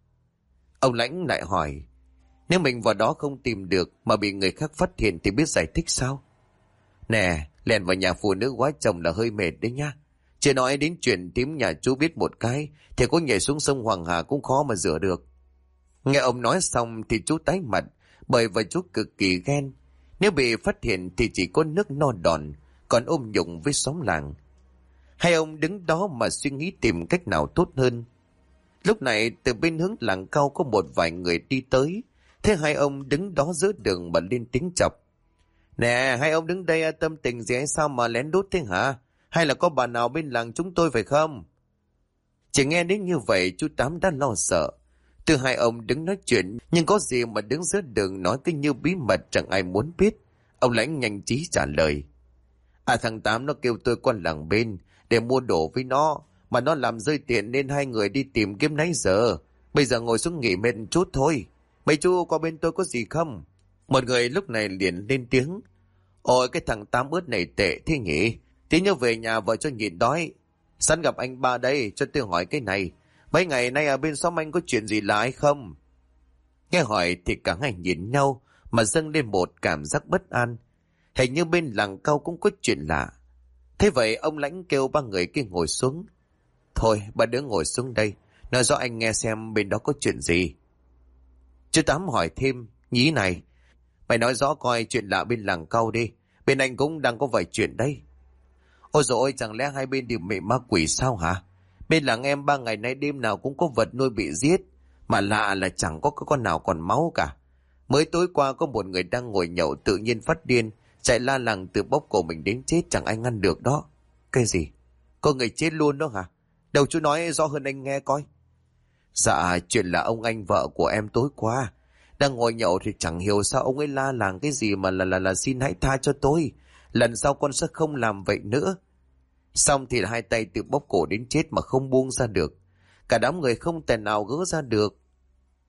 Ông Lãnh lại hỏi. Nếu mình vào đó không tìm được mà bị người khác phát hiện thì biết giải thích sao? Nè, lèn vào nhà phụ nữ quá chồng là hơi mệt đấy nhá. Chưa nói đến chuyện tím nhà chú biết một cái thì có nhảy xuống sông Hoàng Hà cũng khó mà rửa được. Nghe ông nói xong thì chú tái mặt, bởi vì chú cực kỳ ghen. Nếu bị phát hiện thì chỉ có nước no đòn, còn ôm nhụng với xóm làng. Hai ông đứng đó mà suy nghĩ tìm cách nào tốt hơn. Lúc này từ bên hướng Làng Cao có một vài người đi tới. Thế hai ông đứng đó giữa đường mà lên tiếng chọc. Nè, hai ông đứng đây tâm tình gì hay sao mà lén đút thế hả? Hay là có bà nào bên làng chúng tôi phải không? Chỉ nghe đến như vậy chú Tám đã lo sợ. Từ hai ông đứng nói chuyện, nhưng có gì mà đứng giữa đường nói cứ như bí mật chẳng ai muốn biết. Ông Lãnh nhanh trí trả lời. À, thằng Tám nó kêu tôi qua làng bên để mua đồ với nó, mà nó làm rơi tiền nên hai người đi tìm kiếm nãy giờ. Bây giờ ngồi xuống nghỉ mệt chút thôi. Mấy chú qua bên tôi có gì không? Một người lúc này liền lên tiếng. Ôi, cái thằng Tám ướt này tệ thế nhỉ? Tí nữa về nhà vợ cho nhịn đói. Sẵn gặp anh Ba đây, cho tôi hỏi cái này. Mấy ngày nay ở bên xóm anh có chuyện gì lạ hay không? Nghe hỏi thì cả hai nhìn nhau mà dâng lên một cảm giác bất an. Hình như bên Làng Cao cũng có chuyện lạ. Thế vậy ông Lãnh kêu ba người kia ngồi xuống. Thôi, ba đứa ngồi xuống đây, nói rõ anh nghe xem bên đó có chuyện gì. Chú Tám hỏi thêm. Nhí này, mày nói rõ coi chuyện lạ bên Làng Cao đi. Bên anh cũng đang có vài chuyện đây. Ôi dồi ôi, chẳng lẽ hai bên đều mị ma quỷ sao hả? Bên làng em 3 ngày nay đêm nào cũng có vật nuôi bị giết. Mà lạ là chẳng có con nào còn máu cả. Mới tối qua có một người đang ngồi nhậu tự nhiên phát điên, chạy la làng từ bóp cổ mình đến chết, chẳng ai ngăn được đó. Cái gì? Có người chết luôn đó hả? Đâu chú nói rõ hơn anh nghe coi. Dạ, chuyện là ông anh vợ của em tối qua đang ngồi nhậu thì chẳng hiểu sao ông ấy la làng cái gì mà là xin hãy tha cho tôi. Lần sau con sẽ không làm vậy nữa. Xong thì hai tay tự bóp cổ đến chết mà không buông ra được. Cả đám người không thể nào gỡ ra được.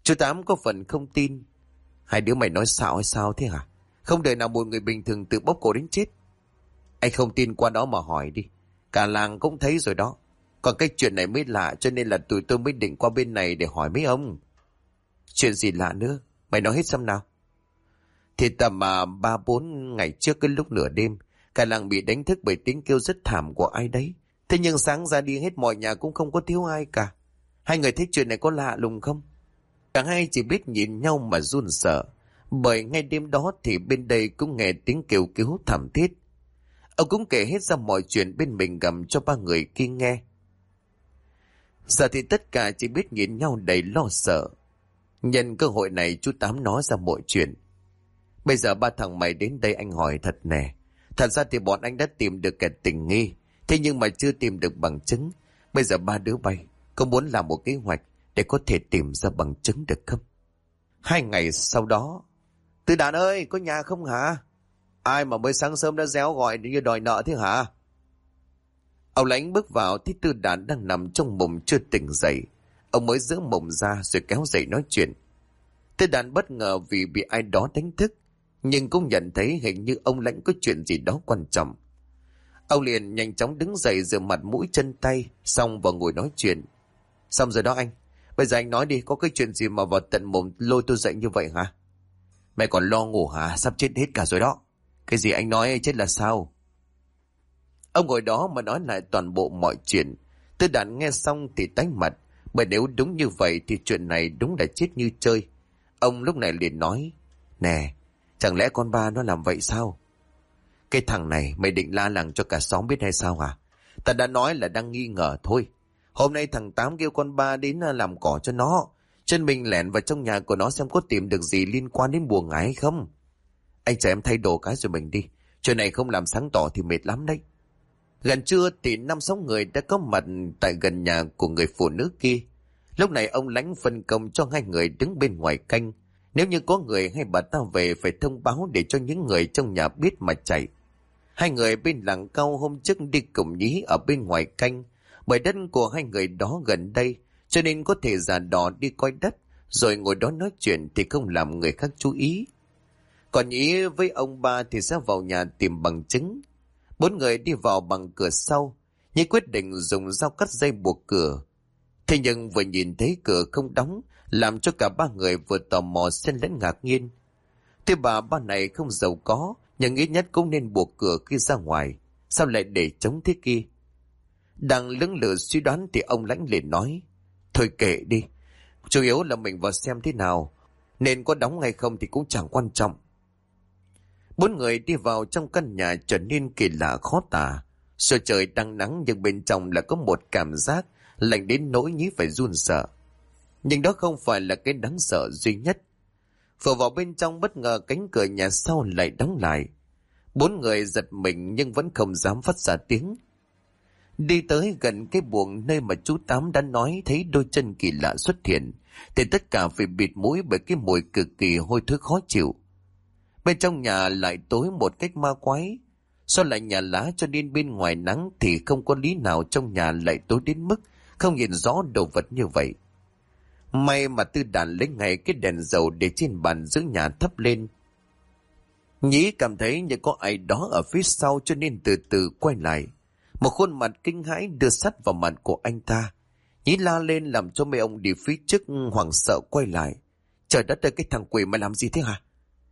Chú Tám có phần không tin. Hai đứa mày nói xạo hay sao thế hả? Không đời nào một người bình thường tự bóp cổ đến chết. Anh không tin, qua đó mà hỏi đi. Cả làng cũng thấy rồi đó. Còn cái chuyện này mới lạ, cho nên là tụi tôi mới định qua bên này để hỏi mấy ông. Chuyện gì lạ nữa? Mày nói hết xem nào. Thì tầm 3-4 ngày trước, cái lúc nửa đêm, cả làng bị đánh thức bởi tiếng kêu rất thảm của ai đấy. Thế nhưng sáng ra đi hết mọi nhà cũng không có thiếu ai cả. Hai người thấy chuyện này có lạ lùng không? Cả hai chỉ biết nhìn nhau mà run sợ. Bởi ngay đêm đó thì bên đây cũng nghe tiếng kêu cứu thảm thiết. Ông cũng kể hết ra mọi chuyện bên mình gầm cho ba người kia nghe. Giờ thì tất cả chỉ biết nhìn nhau đầy lo sợ. Nhân cơ hội này chú Tám nói ra mọi chuyện. Bây giờ ba thằng mày đến đây anh hỏi thật nè. Thật ra thì bọn anh đã tìm được kẻ tình nghi. Thế nhưng mà chưa tìm được bằng chứng. Bây giờ ba đứa bay có muốn làm một kế hoạch để có thể tìm ra bằng chứng được không? 2 ngày sau đó. Tư Đàn ơi, có nhà không hả? Ai mà mới sáng sớm đã réo gọi như đòi nợ thế hả? Ông Lãnh bước vào thấy Tư Đàn đang nằm trong mộng chưa tỉnh dậy. Ông mới giở mộng ra rồi kéo dậy nói chuyện. Tư Đàn bất ngờ vì bị ai đó đánh thức, nhưng cũng nhận thấy hình như ông Lãnh có chuyện gì đó quan trọng. Ông liền nhanh chóng đứng dậy rửa mặt mũi chân tay, xong và ngồi nói chuyện. Xong rồi đó anh. Bây giờ anh nói đi, có cái chuyện gì mà vào tận mồm lôi tôi dậy như vậy hả? Mày còn lo ngủ hả? Sắp chết hết cả rồi đó. Cái gì anh nói chết là sao? Ông ngồi đó mà nói lại toàn bộ mọi chuyện. Tư Đàn nghe xong thì tái mặt. Bởi nếu đúng như vậy thì chuyện này đúng là chết như chơi. Ông lúc này liền nói. Nè, chẳng lẽ con ba nó làm vậy sao? Cái thằng này mày định la làng cho cả xóm biết hay sao hả? Ta đã nói là đang nghi ngờ thôi. Hôm nay thằng Tám kêu con ba đến làm cỏ cho nó. Chân mình lẻn vào trong nhà của nó xem có tìm được gì liên quan đến bùa ngải hay không. Anh chờ em thay đồ cái rồi mình đi. Chuyện này không làm sáng tỏ thì mệt lắm đấy. Gần trưa thì 5-6 người đã có mặt tại gần nhà của người phụ nữ kia. Lúc này ông Lãnh phân công cho 2 người đứng bên ngoài canh. Nếu như có người hay bà ta về phải thông báo để cho những người trong nhà biết mà chạy. 2 người bên làng Cao hôm trước đi cùng Nhí ở bên ngoài canh. Bởi đất của 2 người đó gần đây, cho nên có thể giả đò đi coi đất, rồi ngồi đó nói chuyện thì không làm người khác chú ý. Còn Nhí với ông ba thì sẽ vào nhà tìm bằng chứng. 4 người đi vào bằng cửa sau, Nhí quyết định dùng dao cắt dây buộc cửa. Thế nhưng vừa nhìn thấy cửa không đóng, làm cho cả 3 người vừa tò mò xen lẫn ngạc nhiên. Thế bà ba này không giàu có, nhưng ít nhất cũng nên buộc cửa khi ra ngoài. Sao lại để trống thế kia? Đang lưỡng lự suy đoán thì ông Lãnh liền nói. Thôi kệ đi, chủ yếu là mình vào xem thế nào. Nên có đóng hay không thì cũng chẳng quan trọng. 4 người đi vào trong căn nhà trở nên kỳ lạ khó tả. Trời trời đang nắng nhưng bên trong là có một cảm giác lạnh đến nỗi Nhí phải run sợ. Nhưng đó không phải là cái đáng sợ duy nhất. Vừa vào bên trong bất ngờ cánh cửa nhà sau lại đóng lại. 4 người giật mình nhưng vẫn không dám phát ra tiếng. Đi tới gần cái buồng nơi mà chú Tám đã nói thấy đôi chân kỳ lạ xuất hiện, thì tất cả phải bịt mũi bởi cái mùi cực kỳ hôi thối khó chịu. Bên trong nhà lại tối một cách ma quái. Do lại nhà lá cho nên bên ngoài nắng thì không có lý nào trong nhà lại tối đến mức không nhìn rõ đồ vật như vậy. May mà Tư Đàn lấy ngay cái đèn dầu để trên bàn giữa nhà thắp lên. Nhí cảm thấy như có ai đó ở phía sau cho nên từ từ quay lại. Một khuôn mặt kinh hãi đưa sắt vào mặt của anh ta. Nhí la lên làm cho mấy ông đi phía trước hoảng sợ quay lại. Trời đất ơi, cái thằng quỷ mày làm gì thế hả?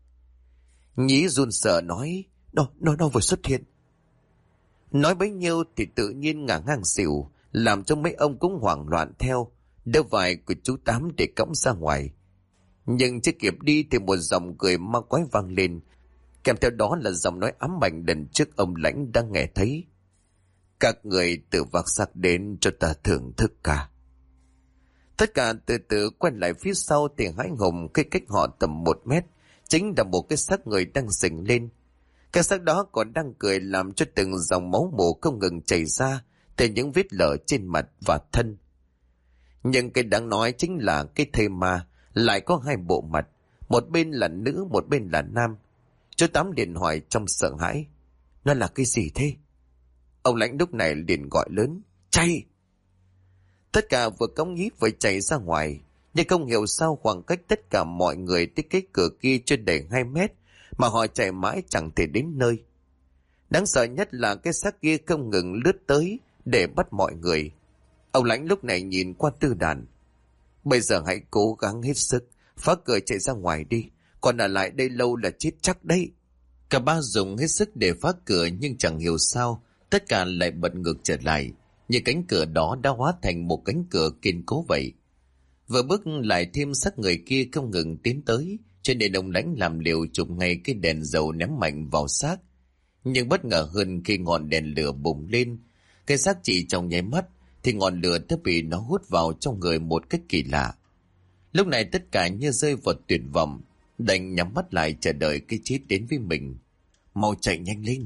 Nhí run sợ nói. Nó vừa xuất hiện. Nói bấy nhiêu thì tự nhiên ngả ngang xỉu, làm cho mấy ông cũng hoảng loạn theo, đỡ vai của chú Tám để cõng ra ngoài. Nhưng chưa kịp đi thì một giọng cười ma quái vang lên, kèm theo đó là giọng nói ám ảnh lần trước ông Lãnh đang nghe thấy. Các người tự vác xác đến cho ta thưởng thức cả. Tất cả từ từ quay lại phía sau thì hãi hùng khi cách họ tầm 1 mét, chính là một cái xác người đang sình lên. Cái xác đó còn đang cười làm cho từng dòng máu mù không ngừng chảy ra từ những vết lở trên mặt và thân. Nhưng cái đáng nói chính là cái thây ma lại có 2 bộ mặt, một bên là nữ, một bên là nam. Chú Tám liền hỏi trong sợ hãi. Nó là cái gì thế? Ông Lãnh lúc này liền gọi lớn. Chạy! Tất cả vừa cõng Nhí vừa chạy ra ngoài. Nhưng không hiểu sao khoảng cách tất cả mọi người tới cái cửa kia chưa đầy 2 mét mà họ chạy mãi chẳng thể đến nơi. Đáng sợ nhất là cái xác kia không ngừng lướt tới để bắt mọi người. Ông Lãnh lúc này nhìn qua Tư Đàn. Bây giờ hãy cố gắng hết sức, phá cửa chạy ra ngoài đi, còn ở lại đây lâu là chết chắc đấy. Cả ba dùng hết sức để phá cửa nhưng chẳng hiểu sao, tất cả lại bật ngược trở lại, như cánh cửa đó đã hóa thành một cánh cửa kiên cố vậy. Vừa bước lại thêm xác người kia không ngừng tiến tới, cho nên ông Lãnh làm liều chụp ngay cái đèn dầu ném mạnh vào xác. Nhưng bất ngờ hơn khi ngọn đèn lửa bùng lên, cái xác chỉ trong nháy mắt thì ngọn lửa đã bị nó hút vào trong người một cách kỳ lạ. Lúc này tất cả như rơi vào tuyệt vọng, đành nhắm mắt lại chờ đợi cái chết đến với mình. Mau chạy nhanh lên!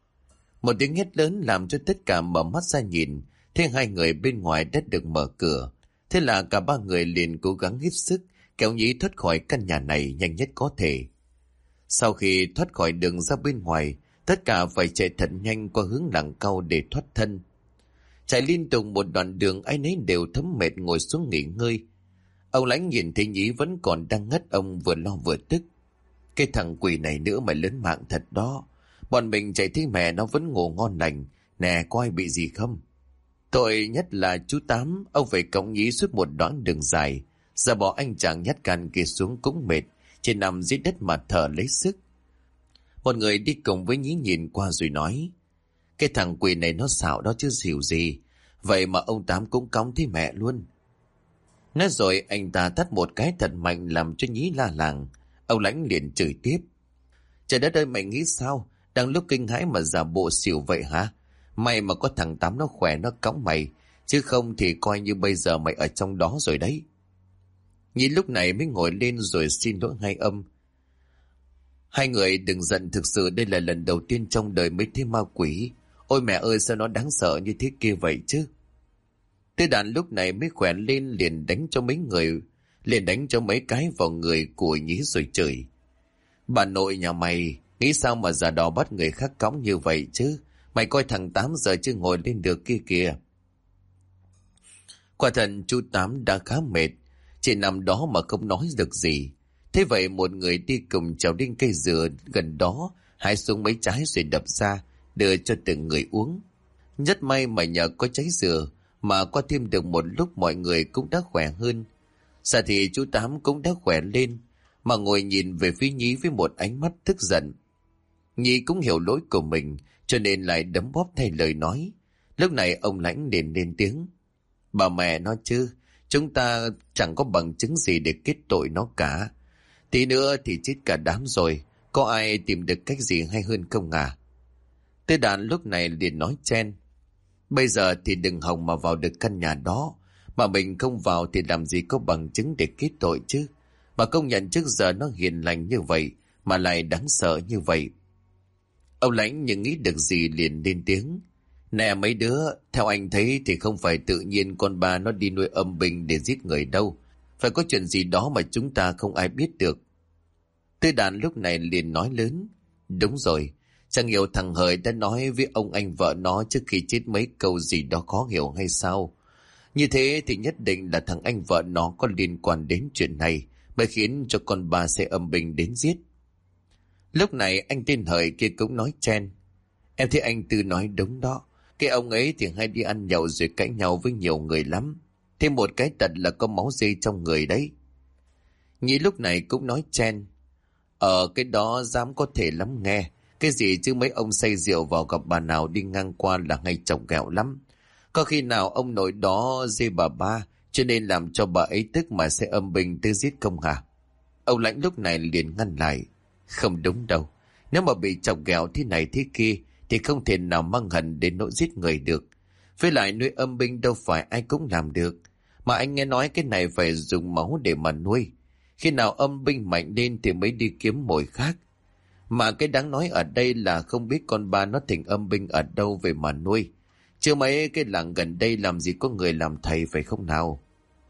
Một tiếng hét lớn làm cho tất cả mở mắt ra nhìn, thấy hai người bên ngoài đã được mở cửa. Thế là cả ba người liền cố gắng hết sức kéo Nhí thoát khỏi căn nhà này nhanh nhất có thể. Sau khi thoát khỏi đường ra bên ngoài, tất cả phải chạy thật nhanh qua hướng Làng Cau để thoát thân. Chạy liên tục một đoạn đường, ai nấy đều thấm mệt ngồi xuống nghỉ ngơi. Ông Lãnh nhìn thấy Nhí vẫn còn đang ngất, ông vừa lo vừa tức. Cái thằng quỷ này nữa mà lớn mạng thật đó. Bọn mình chạy thấy mẹ nó vẫn ngủ ngon lành. Nè, có ai bị gì không? Tội nhất là chú Tám, ông phải cõng Nhí suốt một đoạn đường dài. Giờ bỏ anh chàng nhát can kia xuống cũng mệt, chỉ nằm dưới đất mà thở lấy sức. Một người đi cùng với Nhí nhìn qua rồi nói: cái thằng quỷ này nó xạo đó chứ xỉu gì. Vậy mà ông Tám cũng cõng thấy mẹ luôn. Nói rồi anh ta tát một cái thật mạnh làm cho Nhí la làng. Ông Lãnh liền chửi tiếp: trời đất ơi, mày nghĩ sao? Đang lúc kinh hãi mà giả bộ xỉu vậy hả? May mà có thằng Tám nó khỏe nó cõng mày, chứ không thì coi như bây giờ mày ở trong đó rồi đấy. Nhí lúc này mới ngồi lên rồi xin lỗi hai ông. Hai người đừng giận, thực sự đây là lần đầu tiên trong đời mới thấy ma quỷ. Ôi mẹ ơi, sao nó đáng sợ như thế kia vậy chứ? Tư Đàn lúc này mới khỏe lên, liền đánh cho mấy cái vào người của Nhí rồi chửi: bà nội nhà mày nghĩ sao mà giả đò bắt người khác cõng như vậy chứ? Mày coi thằng Tám giờ chưa ngồi lên được kia kìa. Quả thật chú Tám đã khá mệt, chỉ nằm đó mà không nói được gì. Thế vậy một người đi cùng trèo lên cây dừa gần đó, hái xuống mấy trái rồi đập ra, đưa cho từng người uống. Rất may mà nhờ có trái dừa mà qua thêm được một lúc mọi người cũng đã khỏe hơn. Giờ thì chú Tám cũng đã khỏe lên, mà ngồi nhìn về phía Nhí với một ánh mắt tức giận. Nhí cũng hiểu lỗi của mình, cho nên lại đấm bóp thay lời nói. Lúc này ông Lãnh liền lên tiếng: bà mẹ nó chứ, chúng ta chẳng có bằng chứng gì để kết tội nó cả. Tí nữa thì chết cả đám rồi, có ai tìm được cách gì hay hơn không à? Tư Đàn lúc này liền nói chen: bây giờ thì đừng hòng mà vào được căn nhà đó, mà mình không vào thì làm gì có bằng chứng để kết tội chứ. Mà công nhận trước giờ nó hiền lành như vậy mà lại đáng sợ như vậy. Ông Lãnh nhưng nghĩ được gì liền lên tiếng: nè mấy đứa, theo anh thấy thì không phải tự nhiên con ba nó đi nuôi âm binh để giết người đâu. Phải có chuyện gì đó mà chúng ta không ai biết được. Tư Đàn lúc này liền nói lớn: đúng rồi, chẳng hiểu thằng Hời đã nói với ông anh vợ nó trước khi chết mấy câu gì đó khó hiểu hay sao. Như thế thì nhất định là thằng anh vợ nó có liên quan đến chuyện này mới khiến cho con ba sẽ âm binh đến giết. Lúc này anh tên Hời kia cũng nói chen: em thấy anh Tư nói đúng đó. Cái ông ấy thì hay đi ăn nhậu rồi cãi nhau với nhiều người lắm. Thêm một cái tật là có máu dê trong người đấy. Nhí lúc này cũng nói chen: cái đó dám có thể lắm nghe. Cái gì chứ mấy ông say rượu vào gặp bà nào đi ngang qua là hay chọc ghẹo lắm. Có khi nào ông nội đó dê bà ba, cho nên làm cho bà ấy tức mà sẽ âm binh tới giết không hả? Ông Lãnh lúc này liền ngăn lại: không đúng đâu. Nếu mà bị chọc ghẹo thế này thế kia thì không thể nào mang hận đến nỗi giết người được. Với lại nuôi âm binh đâu phải ai cũng làm được. Mà anh nghe nói cái này phải dùng máu để mà nuôi. Khi nào âm binh mạnh lên thì mới đi kiếm mồi khác. Mà cái đáng nói ở đây là không biết con ba nó thỉnh âm binh ở đâu về mà nuôi. Chứ mấy cái làng gần đây làm gì có người làm thầy phải không nào?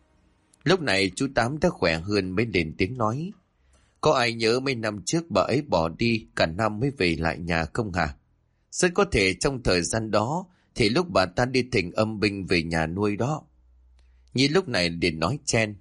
Lúc này chú Tám đã khỏe hơn mới lên tiếng nói: có ai nhớ mấy năm trước bà ấy bỏ đi cả năm mới về lại nhà không hả? Rất có thể trong thời gian đó thì lúc bà ta đi thỉnh âm binh về nhà nuôi đó. Nhi lúc này liền nói chen: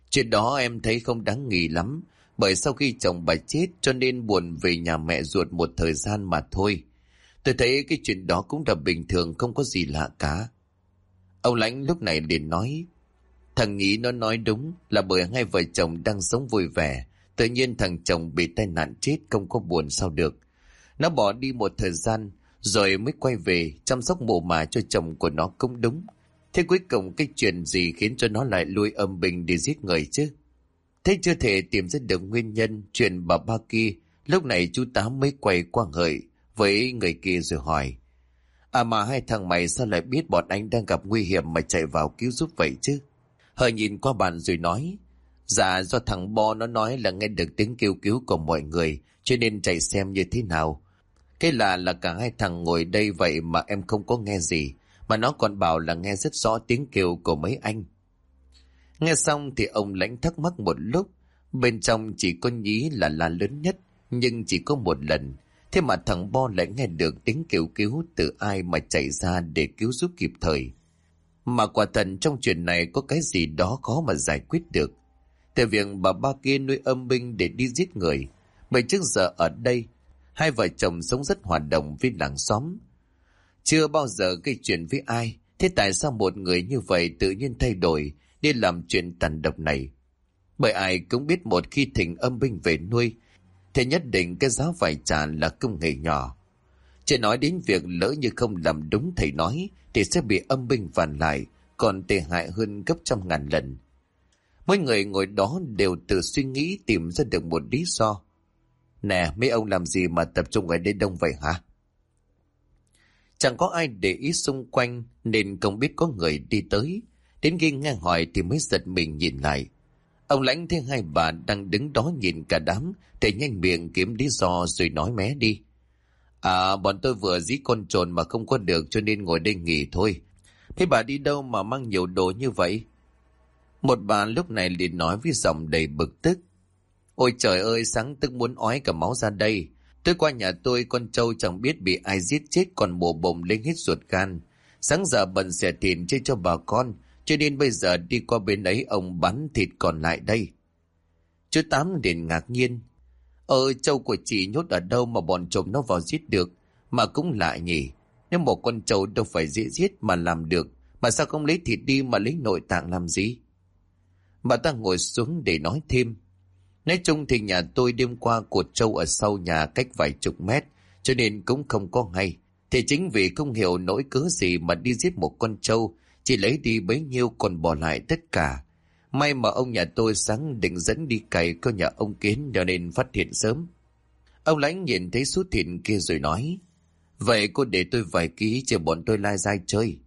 Chuyện đó em thấy không đáng nghi lắm, bởi sau khi chồng bà chết cho nên buồn về nhà mẹ ruột một thời gian mà thôi. Tôi thấy cái chuyện đó cũng là bình thường, không có gì lạ cả. Ông Lãnh lúc này liền nói, thằng Nghĩ nó nói đúng, là bởi hai vợ chồng đang sống vui vẻ, tự nhiên thằng chồng bị tai nạn chết, không có buồn sao được. Nó bỏ đi một thời gian rồi mới quay về chăm sóc mồ mả cho chồng của nó cũng đúng. Thế cuối cùng cái chuyện gì khiến cho nó lại lui âm binh đi giết người chứ? Thế chưa thể tìm ra được nguyên nhân chuyện bà ba kia. Lúc này chú Tám mới quay qua Hợi với người kia rồi hỏi, à mà hai thằng mày sao lại biết bọn anh đang gặp nguy hiểm mà chạy vào cứu giúp vậy chứ? Hợi nhìn qua bàn rồi nói, dạ do thằng Bo nó nói là nghe được tiếng kêu cứu của mọi người cho nên chạy xem như thế nào. Cái là cả hai thằng ngồi đây vậy mà em không có nghe gì, mà nó còn bảo là nghe rất rõ tiếng kêu của mấy anh. Nghe xong thì ông Lãnh thắc mắc một lúc. Bên trong chỉ có Nhí là lớn nhất, nhưng chỉ có một lần. Thế mà thằng Bo lại nghe được tiếng kêu cứu từ ai mà chạy ra để cứu giúp kịp thời. Mà quả thật trong chuyện này có cái gì đó khó mà giải quyết được. Từ việc bà ba kia nuôi âm binh để đi giết người, bởi trước giờ ở đây hai vợ chồng sống rất hòa đồng với làng xóm, chưa bao giờ gây chuyện với ai. Thế tại sao một người như vậy tự nhiên thay đổi đi làm chuyện tàn độc này? Bởi ai cũng biết một khi thỉnh âm binh về nuôi thì nhất định cái giá phải trả là không hề nhỏ. Chỉ nói đến việc lỡ như không làm đúng thầy nói thì sẽ bị âm binh phản lại, còn tệ hại hơn gấp trăm ngàn lần. Mỗi người ngồi đó đều tự suy nghĩ tìm ra được một lý do. Nè, mấy ông làm gì mà tập trung ở đây đông vậy hả? Chẳng có ai để ý xung quanh nên không biết có người đi tới. Đến khi nghe hỏi thì mới giật mình nhìn lại. Ông Lãnh thấy hai bà đang đứng đó nhìn cả đám thì nhanh miệng kiếm lý do rồi nói mé đi. À, bọn tôi vừa dí con trồn mà không có được cho nên ngồi đây nghỉ thôi. Thế bà đi đâu mà mang nhiều đồ như vậy? Một bà lúc này liền nói với giọng đầy bực tức. Ôi trời ơi, sáng tức muốn ói cả máu ra đây. Tôi qua nhà tôi, con trâu chẳng biết bị ai giết chết còn mổ bụng lên hết ruột gan. Sáng giờ bận xẻ thịt chơi cho bà con, cho nên bây giờ đi qua bên ấy ông bắn thịt còn lại đây. Chú Tám liền ngạc nhiên. Trâu của chị nhốt ở đâu mà bọn trộm nó vào giết được? Mà cũng lạ nhỉ. Nếu một con trâu đâu phải dễ giết mà làm được, mà sao không lấy thịt đi mà lấy nội tạng làm gì? Bà ta ngồi xuống để nói thêm. Nói chung thì nhà tôi đêm qua cột trâu ở sau nhà cách vài chục mét, cho nên cũng không có ngay. Thì chính vì không hiểu nỗi cớ gì mà đi giết một con trâu, chỉ lấy đi bấy nhiêu còn bỏ lại tất cả. May mà ông nhà tôi sáng định dẫn đi cày có nhà ông Kiến cho nên phát hiện sớm. Ông Lãnh nhìn thấy số thịt kia rồi nói, vậy cô để tôi vài ký cho bọn tôi lai dai chơi.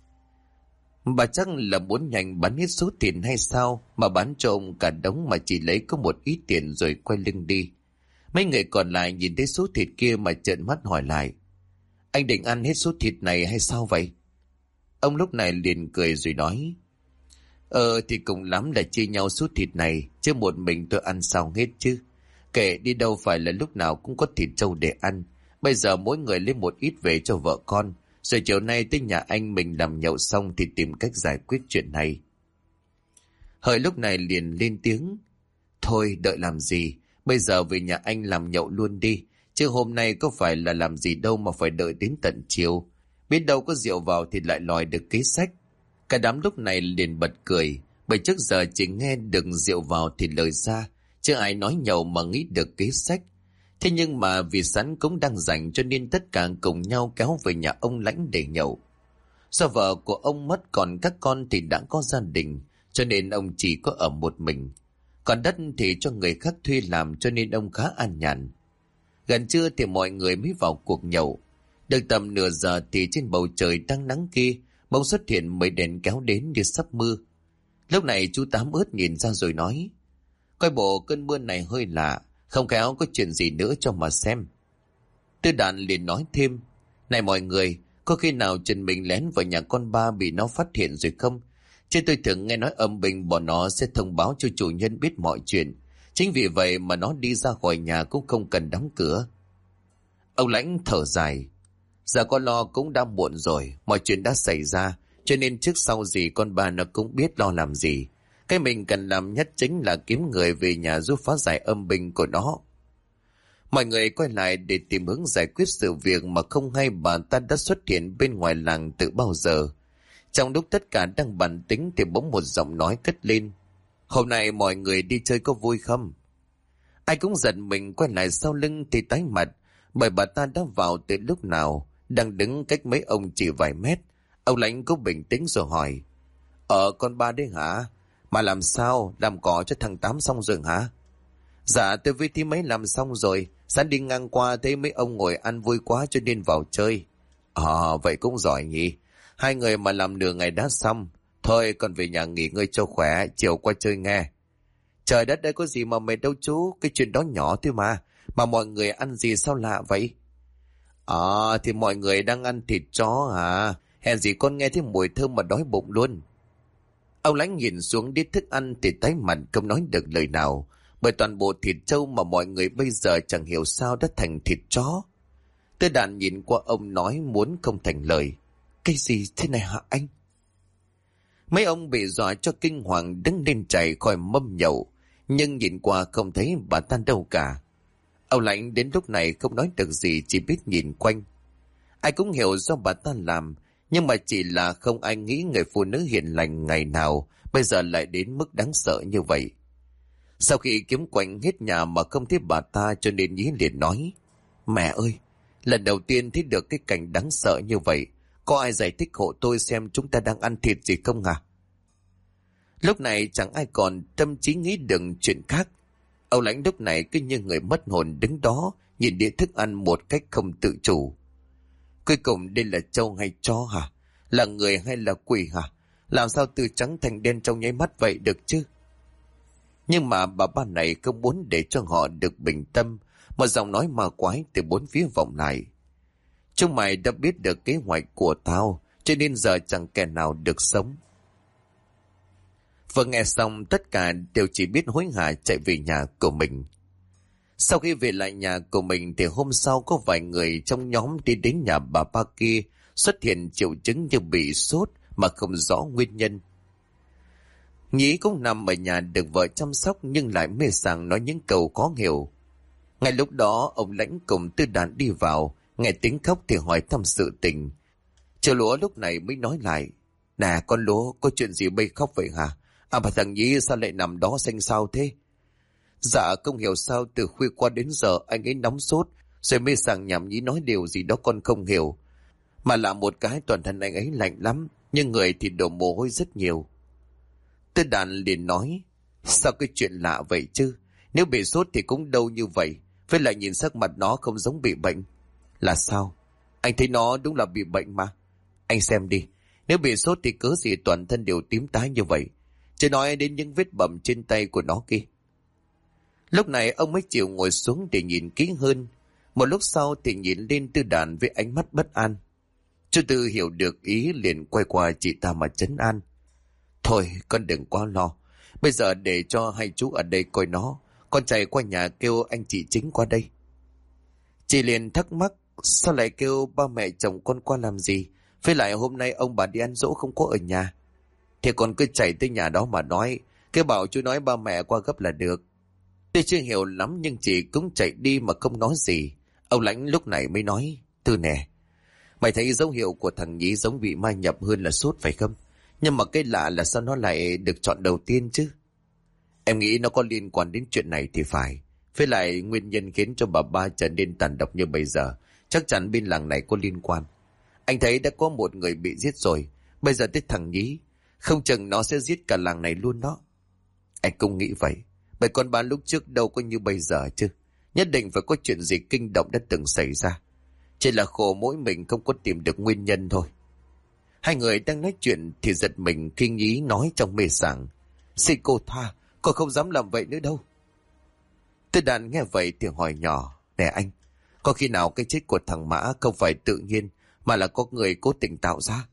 Bà chắc là muốn nhanh bán hết số tiền hay sao mà bán cho ông cả đống mà chỉ lấy có một ít tiền rồi quay lưng đi. Mấy người còn lại nhìn thấy số thịt kia mà trợn mắt hỏi lại, anh định ăn hết số thịt này hay sao vậy? Ông lúc này liền cười rồi nói, thì cùng lắm là chia nhau số thịt này, chứ một mình tôi ăn sao hết chứ. Kệ đi đâu phải là lúc nào cũng có thịt trâu để ăn. Bây giờ mỗi người lấy một ít về cho vợ con, rồi chiều nay tới nhà anh mình làm nhậu xong thì tìm cách giải quyết chuyện này. Hợi lúc này liền lên tiếng, thôi đợi làm gì, bây giờ về nhà anh làm nhậu luôn đi, chứ hôm nay có phải là làm gì đâu mà phải đợi đến tận chiều. Biết đâu có rượu vào thì lại lòi được kế sách. Cả đám lúc này liền bật cười, bởi trước giờ chỉ nghe được rượu vào thì lời ra, chứ ai nói nhậu mà nghĩ được kế sách. Thế nhưng mà vì sẵn cũng đang rảnh cho nên tất cả cùng nhau kéo về nhà ông Lãnh để nhậu. Do vợ của ông mất còn các con thì đã có gia đình, cho nên ông chỉ có ở một mình. Còn đất thì cho người khác thuê làm cho nên ông khá an nhàn. Gần trưa thì mọi người mới vào cuộc nhậu. Được tầm nửa giờ thì trên bầu trời đang nắng kia bỗng xuất hiện mấy đèn kéo đến như sắp mưa. Lúc này chú Tám ướt nhìn ra rồi nói, coi bộ cơn mưa này hơi lạ, không khéo có chuyện gì nữa cho mà xem. Tư Đàn liền nói thêm, này mọi người, có khi nào Trần mình lén vào nhà con ba bị nó phát hiện rồi không? Chứ tôi thường nghe nói âm binh bọn nó sẽ thông báo cho chủ nhân biết mọi chuyện. Chính vì vậy mà nó đi ra khỏi nhà cũng không cần đóng cửa. Ông Lãnh thở dài, giờ con lo cũng đã muộn rồi, mọi chuyện đã xảy ra, cho nên trước sau gì con ba nó cũng biết lo làm gì. Cái mình cần làm nhất chính là kiếm người về nhà giúp phá giải âm binh của nó. Mọi người quay lại để tìm hướng giải quyết sự việc mà không hay bà ta đã xuất hiện bên ngoài làng từ bao giờ. Trong lúc tất cả đang bàn tính thì bỗng một giọng nói cất lên. Hôm nay mọi người đi chơi có vui không? Ai cũng giật mình quay lại sau lưng thì tái mặt, bởi bà ta đã vào từ lúc nào, đang đứng cách mấy ông chỉ vài mét. Ông Lãnh cũng bình tĩnh rồi hỏi. Con ba đấy hả? Mà làm sao? Làm cỏ cho thằng Tám xong rồi hả? Dạ tôi với thím mấy làm xong rồi. Sáng đi ngang qua thấy mấy ông ngồi ăn vui quá cho nên vào chơi. Vậy cũng giỏi nhỉ. Hai người mà làm nửa ngày đã xong. Thôi con về nhà nghỉ ngơi cho khỏe, chiều qua chơi nghe. Trời đất ơi, có gì mà mệt đâu chú. Cái chuyện đó nhỏ thôi mà. Mà mọi người ăn gì sao lạ vậy? Thì mọi người đang ăn thịt chó hả? Hèn gì con nghe thấy mùi thơm mà đói bụng luôn. Ông Lãnh nhìn xuống đít thức ăn thì tái mặt không nói được lời nào. Bởi toàn bộ thịt trâu mà mọi người bây giờ chẳng hiểu sao đã thành thịt chó. Tư Đàn nhìn qua ông nói muốn không thành lời. Cái gì thế này hả anh? Mấy ông bị dọa cho kinh hoàng đứng lên chạy khỏi mâm nhậu. Nhưng nhìn qua không thấy bà ta đâu cả. Ông Lãnh đến lúc này không nói được gì, chỉ biết nhìn quanh. Ai cũng hiểu do bà ta làm, nhưng mà chỉ là không ai nghĩ người phụ nữ hiền lành ngày nào bây giờ lại đến mức đáng sợ như vậy. Sau khi kiếm quanh hết nhà mà không thấy bà ta cho nên Nhí liền nói. Mẹ ơi, lần đầu tiên thấy được cái cảnh đáng sợ như vậy. Có ai giải thích hộ tôi xem chúng ta đang ăn thịt gì không à? Lúc này chẳng ai còn tâm trí nghĩ đừng chuyện khác. Ông Lãnh lúc này cứ như người mất hồn đứng đó nhìn đĩa thức ăn một cách không tự chủ. Cuối cùng đây là trâu hay chó hả? Là người hay là quỷ hả? Làm sao từ trắng thành đen trong nháy mắt vậy được chứ? Nhưng mà bà ba này không muốn để cho họ được bình tâm. Một giọng nói ma quái từ bốn phía vọng lại. Chúng mày đã biết được kế hoạch của tao, cho nên giờ chẳng kẻ nào được sống. Vừa nghe xong tất cả đều chỉ biết hối hả chạy về nhà của mình. Sau khi về lại nhà của mình thì hôm sau có vài người trong nhóm đi đến nhà bà ba kia xuất hiện triệu chứng như bị sốt mà không rõ nguyên nhân. Nhí cũng nằm ở nhà được vợ chăm sóc nhưng lại mê sảng nói những câu khó hiểu. Ngay lúc đó ông Lãnh cùng Tư Đàn đi vào, nghe tiếng khóc thì hỏi thăm sự tình. Triệu Lúa lúc này mới nói lại. Nè con Lúa, có chuyện gì bây khóc vậy hả? Mà thằng Nhí sao lại nằm đó xanh xao thế? Dạ không hiểu sao từ khuya qua đến giờ anh ấy nóng sốt, rồi mê sảng nhảm nhí nói điều gì đó con không hiểu. Mà là một cái toàn thân anh ấy lạnh lắm, nhưng người thì đổ mồ hôi rất nhiều. Tư Đàn liền nói, sao cái chuyện lạ vậy chứ? Nếu bị sốt thì cũng đâu như vậy, với lại nhìn sắc mặt nó không giống bị bệnh. Là sao? Anh thấy nó đúng là bị bệnh mà. Anh xem đi, nếu bị sốt thì cớ gì toàn thân đều tím tái như vậy. Chứ nói đến những vết bầm trên tay của nó kia. Lúc này ông mới chịu ngồi xuống để nhìn kỹ hơn. Một lúc sau thì nhìn lên Tư Đàn với ánh mắt bất an. Chú Tư hiểu được ý liền quay qua chị ta mà trấn an. Thôi con đừng quá lo. Bây giờ để cho hai chú ở đây coi nó. Con chạy qua nhà kêu anh chị Chính qua đây. Chị liền thắc mắc. Sao lại kêu ba mẹ chồng con qua làm gì? Với lại hôm nay ông bà đi ăn dỗ không có ở nhà. Thì con cứ chạy tới nhà đó mà nói. Cứ bảo chú nói ba mẹ qua gấp là được. Tôi chưa hiểu lắm nhưng chị cũng chạy đi mà không nói gì. Ông Lãnh lúc này mới nói. Tư nè, mày thấy dấu hiệu của thằng Nhí giống bị ma nhập hơn là sốt phải không? Nhưng mà cái lạ là sao nó lại được chọn đầu tiên chứ? Em nghĩ nó có liên quan đến chuyện này thì phải. Với lại nguyên nhân khiến cho bà ba trở nên tàn độc như bây giờ, chắc chắn bên làng này có liên quan. Anh thấy đã có một người bị giết rồi, bây giờ tới thằng Nhí, không chừng nó sẽ giết cả làng này luôn đó. Anh cũng nghĩ vậy. Bởi con bà lúc trước đâu có như bây giờ chứ. Nhất định phải có chuyện gì kinh động đã từng xảy ra. Chỉ là khổ mỗi mình không có tìm được nguyên nhân thôi. Hai người đang nói chuyện thì giật mình khi Nhí nói trong mê sảng. Xin cô tha, cô không dám làm vậy nữa đâu. Tư Đàn nghe vậy thì hỏi nhỏ. Nè anh, có khi nào cái chết của thằng Mã không phải tự nhiên mà là có người cố tình tạo ra?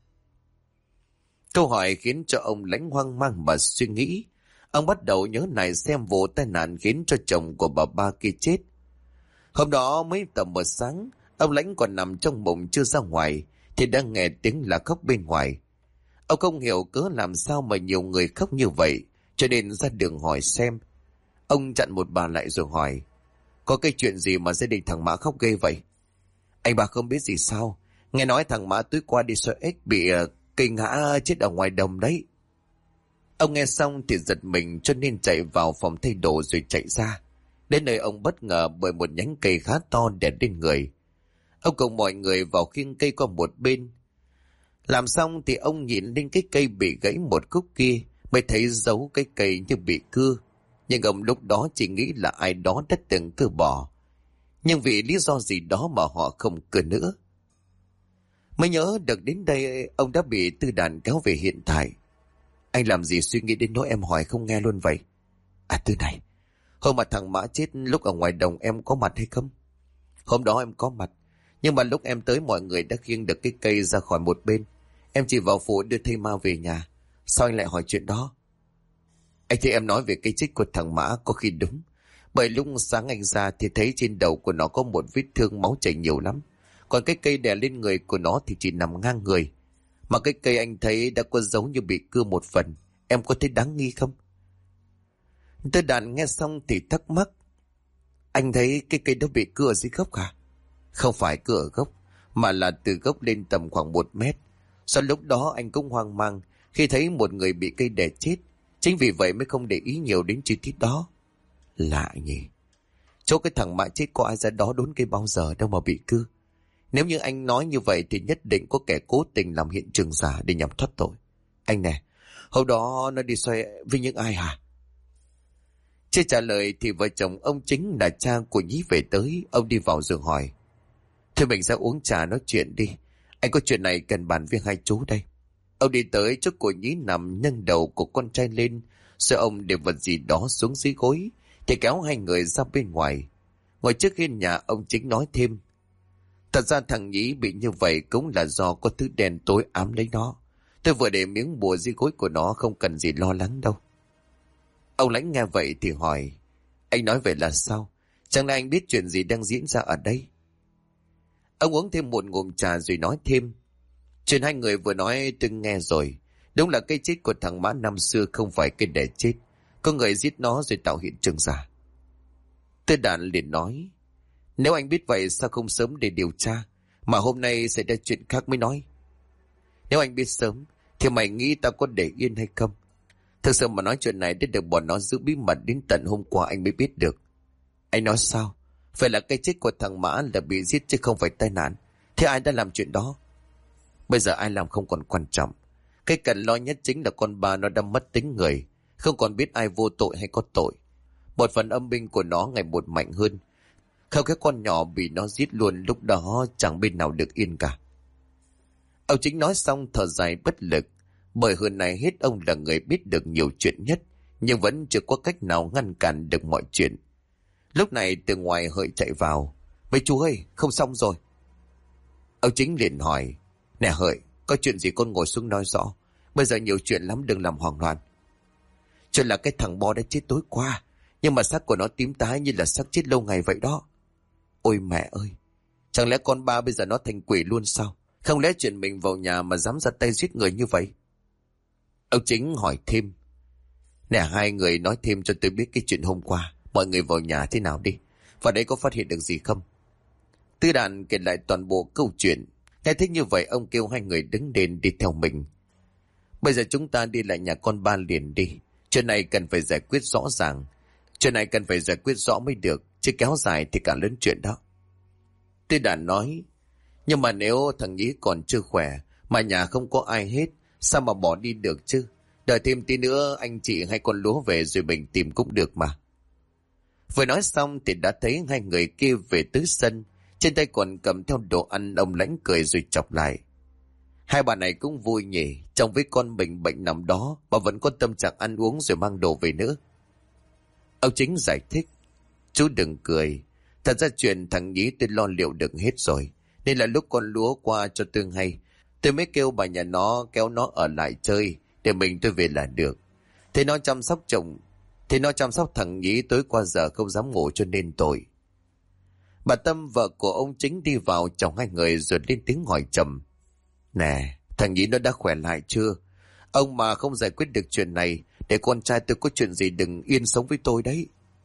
Câu hỏi khiến cho ông Lãnh hoang mang mà suy nghĩ. Ông bắt đầu nhớ lại xem vụ tai nạn khiến cho chồng của bà ba kia chết. Hôm đó mới tầm 1 sáng, ông Lãnh còn nằm trong bụng chưa ra ngoài, thì đang nghe tiếng là khóc bên ngoài. Ông không hiểu cớ làm sao mà nhiều người khóc như vậy, cho nên ra đường hỏi xem. Ông chặn một bà lại rồi hỏi, có cái chuyện gì mà gia đình thằng Mã khóc ghê vậy? Anh bà không biết gì sao? Nghe nói thằng Mã tối qua đi soi ếch bị cây ngã chết ở ngoài đồng đấy. Ông nghe xong thì giật mình cho nên chạy vào phòng thay đồ rồi chạy ra. Đến nơi ông bất ngờ bởi một nhánh cây khá to đè lên người. Ông cùng mọi người vào khiêng cây qua một bên. Làm xong thì ông nhìn lên cái cây bị gãy một khúc kia mới thấy dấu cái cây như bị cưa. Nhưng ông lúc đó chỉ nghĩ là ai đó đã từng cưa bỏ. Nhưng vì lý do gì đó mà họ không cưa nữa. Mới nhớ được đến đây ông đã bị Tư Đàn kéo về hiện tại. Anh làm gì suy nghĩ đến nỗi em hỏi không nghe luôn vậy? À Tư này, hôm mà thằng Mã chết lúc ở ngoài đồng em có mặt hay không? Hôm đó em có mặt. Nhưng mà lúc em tới mọi người đã khiêng được cái cây ra khỏi một bên. Em chỉ vào phụ đưa thây ma về nhà. Sao anh lại hỏi chuyện đó? Anh thấy em nói về cái chết của thằng Mã có khi đúng. Bởi lúc sáng anh ra thì thấy trên đầu của nó có một vết thương máu chảy nhiều lắm. Còn cái cây đè lên người của nó thì chỉ nằm ngang người. Mà cái cây anh thấy đã có dấu như bị cưa một phần. Em có thấy đáng nghi không? Tư Đàn nghe xong thì thắc mắc. Anh thấy cái cây đó bị cưa ở dưới gốc à? Không phải cưa ở gốc, mà là từ gốc lên tầm khoảng 1 mét. Sau lúc đó anh cũng hoang mang khi thấy một người bị cây đè chết. Chính vì vậy mới không để ý nhiều đến chi tiết đó. Lạ nhỉ. Chỗ cái thằng Mã chết có ai ra đó đốn cây bao giờ đâu mà bị cưa. Nếu như anh nói như vậy thì nhất định có kẻ cố tình làm hiện trường giả để nhằm thoát tội. Anh nè, hôm đó nó đi xoay với những ai hả? Chưa trả lời thì vợ chồng ông Chính là cha của Nhí về tới. Ông đi vào rồi hỏi, thôi mình ra uống trà nói chuyện đi. Anh có chuyện này cần bàn với hai chú đây. Ông đi tới chỗ của Nhí nằm nâng đầu của con trai lên. Rồi ông để vật gì đó xuống dưới gối thì kéo hai người ra bên ngoài. Ngồi trước hiên nhà ông Chính nói thêm, thật ra thằng Nhí bị như vậy cũng là do có thứ đen tối ám lấy nó. Tôi vừa để miếng bùa dưới gối của nó, không cần gì lo lắng đâu. Ông Lãnh nghe vậy thì hỏi, anh nói vậy là sao? Chẳng lẽ anh biết chuyện gì đang diễn ra ở đây? Ông uống thêm một ngụm trà rồi nói thêm, chuyện hai người vừa nói tôi nghe rồi. Đúng là cái chết của thằng Mã năm xưa không phải cái đẻ chết. Có người giết nó rồi tạo hiện trường giả. Tư Đàn liền nói, nếu anh biết vậy sao không sớm để điều tra, mà hôm nay xảy ra chuyện khác mới nói. Nếu anh biết sớm thì mày nghĩ tao có để yên hay không? Thực sự mà nói, chuyện này đã được bọn nó giữ bí mật đến tận hôm qua anh mới biết được. Anh nói sao? Phải là cái chết của thằng Mã là bị giết chứ không phải tai nạn. Thế ai đã làm chuyện đó? Bây giờ ai làm không còn quan trọng. Cái cần lo nhất chính là con ba nó đã mất tính người, không còn biết ai vô tội hay có tội. Một phần âm binh của nó ngày một mạnh hơn. Không, cái con nhỏ bị nó giết luôn, lúc đó chẳng bên nào được yên cả. Ông Chính nói xong thở dài bất lực. Bởi hơn này hết ông là người biết được nhiều chuyện nhất, nhưng vẫn chưa có cách nào ngăn cản được mọi chuyện. Lúc này từ ngoài Hợi chạy vào. Mấy chú ơi, không xong rồi. Ông Chính liền hỏi, nè Hợi, có chuyện gì con ngồi xuống nói rõ. Bây giờ nhiều chuyện lắm, đừng làm hoảng loạn. Chuyện là cái thằng Bo đã chết tối qua, nhưng mà xác của nó tím tái như là xác chết lâu ngày vậy đó. Ôi mẹ ơi, chẳng lẽ con ba bây giờ nó thành quỷ luôn sao? Không lẽ chuyện mình vào nhà mà dám ra tay giết người như vậy? Ông Chính hỏi thêm, nè hai người nói thêm cho tôi biết cái chuyện hôm qua. Mọi người vào nhà thế nào đi, và đấy có phát hiện được gì không? Tư Đàn kể lại toàn bộ câu chuyện. Nghe thích như vậy ông kêu hai người đứng lên đi theo mình. Bây giờ chúng ta đi lại nhà con ba liền đi. Chuyện này cần phải giải quyết rõ ràng. Chuyện này cần phải giải quyết rõ mới được, chứ kéo dài thì cả lớn chuyện đó. Tư Đàn nói, nhưng mà nếu thằng Nhí còn chưa khỏe, mà nhà không có ai hết, sao mà bỏ đi được chứ? Đợi thêm tí nữa anh chị hay con Lúa về rồi mình tìm cũng được mà. Vừa nói xong thì đã thấy hai người kia về tới sân. Trên tay còn cầm theo đồ ăn. Ông Lãnh cười rồi chọc lại, hai bà này cũng vui nhỉ, chồng với con mình bệnh nằm đó mà vẫn có tâm trạng ăn uống rồi mang đồ về nữa. Ông Chính giải thích, chú đừng cười. Thật ra chuyện thằng Nhí tôi lo liệu được hết rồi, nên là lúc con Lúa qua cho Tương hay, tôi mới kêu bà nhà nó kéo nó ở lại chơi, để mình tôi về là được. Thế nó chăm sóc chồng, thì nó chăm sóc thằng Nhí tối qua giờ không dám ngủ cho nên tội. Bà Tâm vợ của ông Chính đi vào chồng hai người rồi lên tiếng hỏi trầm, nè thằng Nhí nó đã khỏe lại chưa? Ông mà không giải quyết được chuyện này để con trai tôi có chuyện gì đừng yên sống với tôi đấy.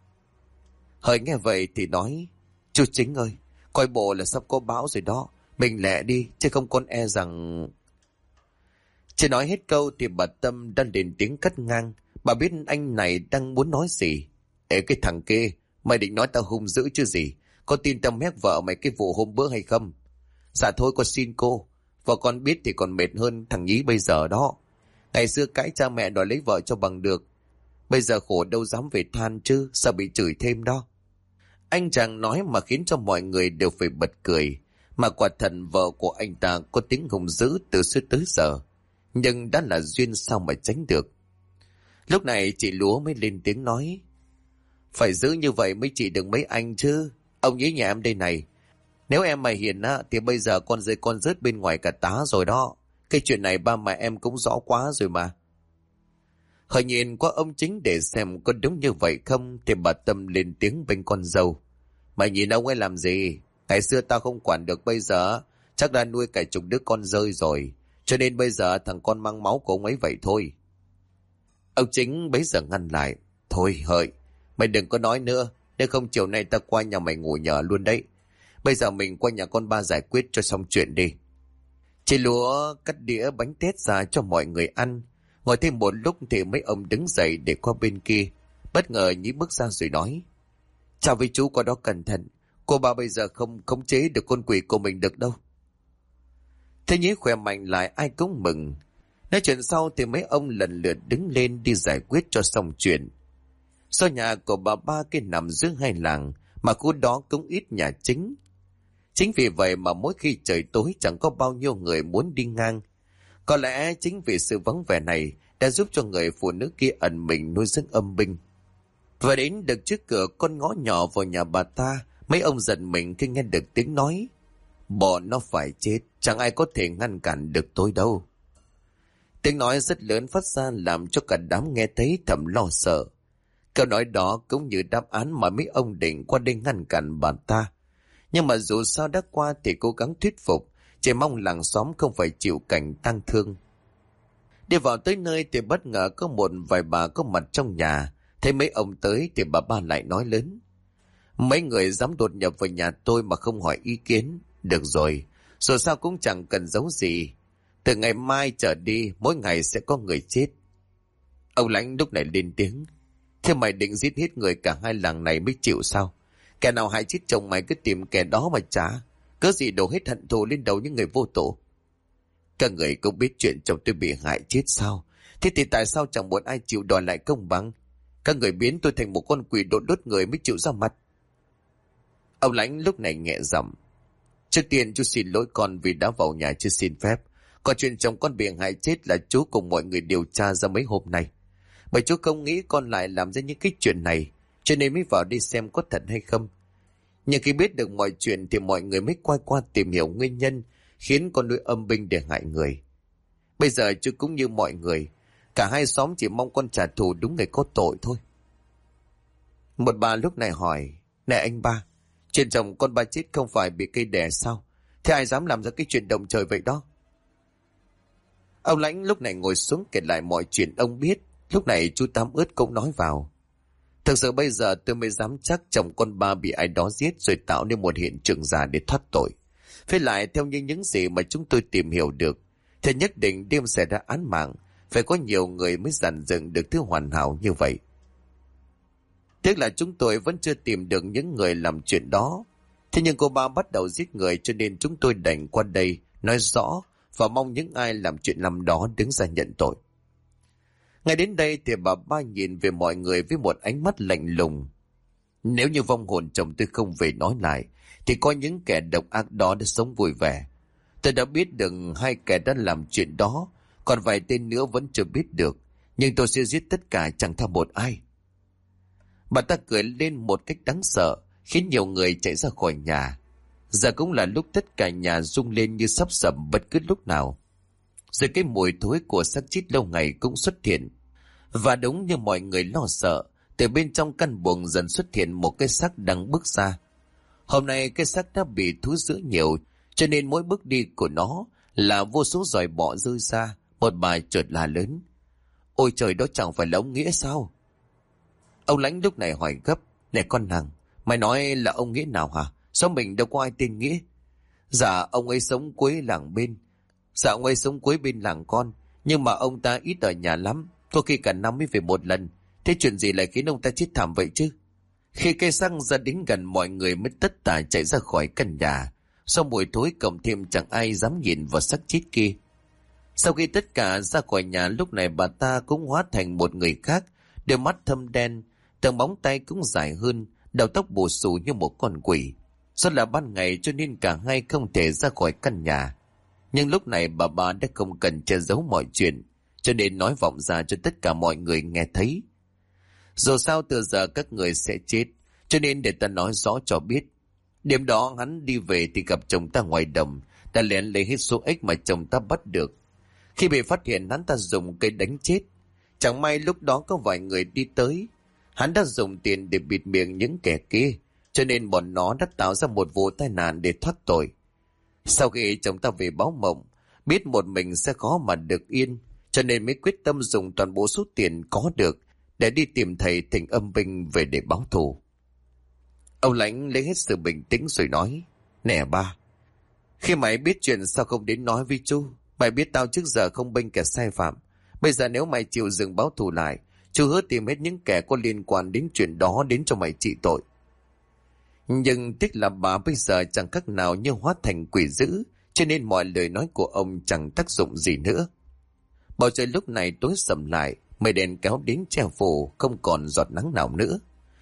Hợi nghe vậy thì nói, chú Chính ơi, coi bộ là sắp có bão rồi đó, mình lẹ đi, chứ không con e rằng... Chưa nói hết câu thì bà Tâm đã lên tiếng cắt ngang. Bà biết anh này đang muốn nói gì. Ê cái thằng kia, mày định nói tao hung dữ chứ gì? Có tin tao mét vợ mày cái vụ hôm bữa hay không? Dạ thôi con xin cô. Vợ con biết thì còn mệt hơn thằng Nhí bây giờ đó. Ngày xưa cãi cha mẹ đòi lấy vợ cho bằng được. Bây giờ khổ đâu dám về than chứ, sao bị chửi thêm đó. Anh chàng nói mà khiến cho mọi người đều phải bật cười. Mà quả thật vợ của anh ta có tiếng hung dữ từ xưa tới giờ. Nhưng đã là duyên sao mà tránh được. Lúc này chị Lúa mới lên tiếng nói, phải giữ như vậy mới chị được mấy anh chứ. Ông nhí nhà em đây này, nếu em mà hiền á thì bây giờ con rơi con rớt bên ngoài cả tá rồi đó. Cái chuyện này ba mẹ em cũng rõ quá rồi mà. Hơi nhìn qua ông Chính để xem có đúng như vậy không thì bà Tâm lên tiếng bên con dâu. Mày nhìn ông ấy làm gì? Ngày xưa tao không quản được, bây giờ chắc đã nuôi cả chục đứa con rơi rồi. Cho nên bây giờ thằng con mang máu của ông ấy vậy thôi. Ông Chính bấy giờ ngăn lại. Thôi Hợi, mày đừng có nói nữa. Nếu không chiều nay ta qua nhà mày ngủ nhờ luôn đấy. Bây giờ mình qua nhà con ba giải quyết cho xong chuyện đi. Chị Lúa cắt đĩa bánh tét ra cho mọi người ăn. Ngồi thêm một lúc thì mấy ông đứng dậy để qua bên kia. Bất ngờ Nhí bước ra rồi nói, chào với chú qua đó cẩn thận. Cô ba bây giờ không khống chế được con quỷ của mình được đâu. Thế Nhí khỏe mạnh lại ai cũng mừng. Nói chuyện sau thì mấy ông lần lượt đứng lên đi giải quyết cho xong chuyện. Do nhà của bà ba cái nằm giữa hai làng mà khu đó cũng ít nhà chính. Chính vì vậy mà mỗi khi trời tối chẳng có bao nhiêu người muốn đi ngang. Có lẽ chính vì sự vắng vẻ này đã giúp cho người phụ nữ kia ẩn mình nuôi dưỡng âm binh. Và đến được trước cửa con ngõ nhỏ vào nhà bà ta, mấy ông giật mình khi nghe được tiếng nói, bọn nó phải chết, chẳng ai có thể ngăn cản được tôi đâu. Tiếng nói rất lớn phát ra làm cho cả đám nghe thấy thầm lo sợ. Câu nói đó cũng như đáp án mà mấy ông định qua đây ngăn cản bà ta. Nhưng mà dù sao đã qua thì cố gắng thuyết phục, chỉ mong làng xóm không phải chịu cảnh tang thương. Đi vào tới nơi thì bất ngờ có một vài bà có mặt trong nhà. Thấy mấy ông tới thì bà ba lại nói lớn, mấy người dám đột nhập vào nhà tôi mà không hỏi ý kiến. Được rồi, dù sao cũng chẳng cần giấu gì. Từ ngày mai trở đi mỗi ngày sẽ có người chết. Ông Lãnh lúc này lên tiếng, thế mày định giết hết người cả hai làng này mới chịu sao? Kẻ nào hại chết chồng mày cứ tìm kẻ đó mà trả. Cớ gì đổ hết hận thù lên đầu những người vô tội. Các người cũng biết chuyện chồng tôi bị hại chết sao? Thế thì tại sao chẳng muốn ai chịu đòi lại công bằng? Các người biến tôi thành một con quỷ đốt người mới chịu ra mặt. Ông Lãnh lúc này nhẹ giọng, trước tiên chú xin lỗi con vì đã vào nhà chưa xin phép. Còn chuyện chồng con bị hại chết là chú cùng mọi người điều tra ra mấy hôm nay. Bởi chú không nghĩ con lại làm ra những cái chuyện này, cho nên mới vào đi xem có thật hay không. Nhưng khi biết được mọi chuyện thì mọi người mới quay qua tìm hiểu nguyên nhân khiến con nuôi âm binh để hại người. Bây giờ chú cũng như mọi người, cả hai xóm chỉ mong con trả thù đúng người có tội thôi. Một bà lúc này hỏi, này anh ba, chuyện chồng con ba chết không phải bị cây đè sao? Thế ai dám làm ra cái chuyện động trời vậy đó? Ông Lãnh lúc này ngồi xuống kể lại mọi chuyện ông biết. Lúc này chú Tám Ướt cũng nói vào, thực sự bây giờ tôi mới dám chắc chồng con ba bị ai đó giết rồi tạo nên một hiện trường giả để thoát tội. Với lại theo như những gì mà chúng tôi tìm hiểu được thì nhất định đêm xảy ra án mạng phải có nhiều người mới dàn dựng được thứ hoàn hảo như vậy. Tiếc là chúng tôi vẫn chưa tìm được những người làm chuyện đó. Thế nhưng cô ba bắt đầu giết người cho nên chúng tôi đành qua đây nói rõ và mong những ai làm chuyện làm đó đứng ra nhận tội. Ngay đến đây thì bà ba nhìn về mọi người với một ánh mắt lạnh lùng. Nếu như vong hồn chồng tôi không về nói lại thì có những kẻ độc ác đó đã sống vui vẻ. Tôi đã biết được hai kẻ đã làm chuyện đó, còn vài tên nữa vẫn chưa biết được. Nhưng tôi sẽ giết tất cả chẳng tha một ai. Bà ta cười lên một cách đáng sợ, khiến nhiều người chạy ra khỏi nhà. Giờ cũng là lúc tất cả nhà rung lên như sắp sẩm bất cứ lúc nào. Rồi cái mùi thối của xác chết lâu ngày cũng xuất hiện. Và đúng như mọi người lo sợ, từ bên trong căn buồng dần xuất hiện một cái xác đang bước ra. Hôm nay cái xác đã bị thú dữ nhiều, cho nên mỗi bước đi của nó là vô số giòi bọ rơi ra. Một bà chợt la lớn, Ôi trời, đó chẳng phải là ông Nghĩa sao? Ông Lãnh lúc này hỏi gấp. Này con nàng, mày nói là ông Nghĩa nào hả? Sao mình đâu có ai tên Nghĩa? Dạ ông ấy sống cuối làng bên. Dạ ông ấy sống cuối bên làng con. Nhưng mà ông ta ít ở nhà lắm, có khi cả năm mới về một lần. Thế chuyện gì lại khiến ông ta chết thảm vậy chứ? Khi cây xăng ra đến gần, mọi người mới tất tả chạy ra khỏi căn nhà. Sau mùi thối cộng thêm chẳng ai dám nhìn vào xác chết kia. Sau khi tất cả ra khỏi nhà, lúc này bà ta cũng hóa thành một người khác. Đôi mắt thâm đen, từng móng tay cũng dài hơn, đầu tóc bù xù như một con quỷ. Do là ban ngày cho nên cả hai không thể ra khỏi căn nhà. Nhưng lúc này bà đã không cần che giấu mọi chuyện, cho nên nói vọng ra cho tất cả mọi người nghe thấy. Dù sao từ giờ các người sẽ chết, cho nên để ta nói rõ cho biết. Đêm đó hắn đi về thì gặp chồng ta ngoài đồng, đã lén lấy hết số ếch mà chồng ta bắt được. Khi bị phát hiện, hắn ta dùng cây đánh chết. Chẳng may lúc đó có vài người đi tới, hắn đã dùng tiền để bịt miệng những kẻ kia, cho nên bọn nó đã tạo ra một vụ tai nạn để thoát tội. Sau khi chồng ta về báo mộng, biết một mình sẽ khó mà được yên, cho nên mới quyết tâm dùng toàn bộ số tiền có được để đi tìm thầy Thỉnh Âm Binh về để báo thù. Ông Lãnh lấy hết sự bình tĩnh rồi nói: Nè ba, khi mày biết chuyện sao không đến nói với chú? Mày biết tao trước giờ không bênh kẻ sai phạm. Bây giờ nếu mày chịu dừng báo thù lại, chú hứa tìm hết những kẻ có liên quan đến chuyện đó đến cho mày trị tội. Nhưng tiếc là bà bây giờ chẳng cách nào như hóa thành quỷ dữ, cho nên mọi lời nói của ông chẳng tác dụng gì nữa. Bầu trời lúc này tối sầm lại, mây đèn kéo đến che phủ, không còn giọt nắng nào nữa.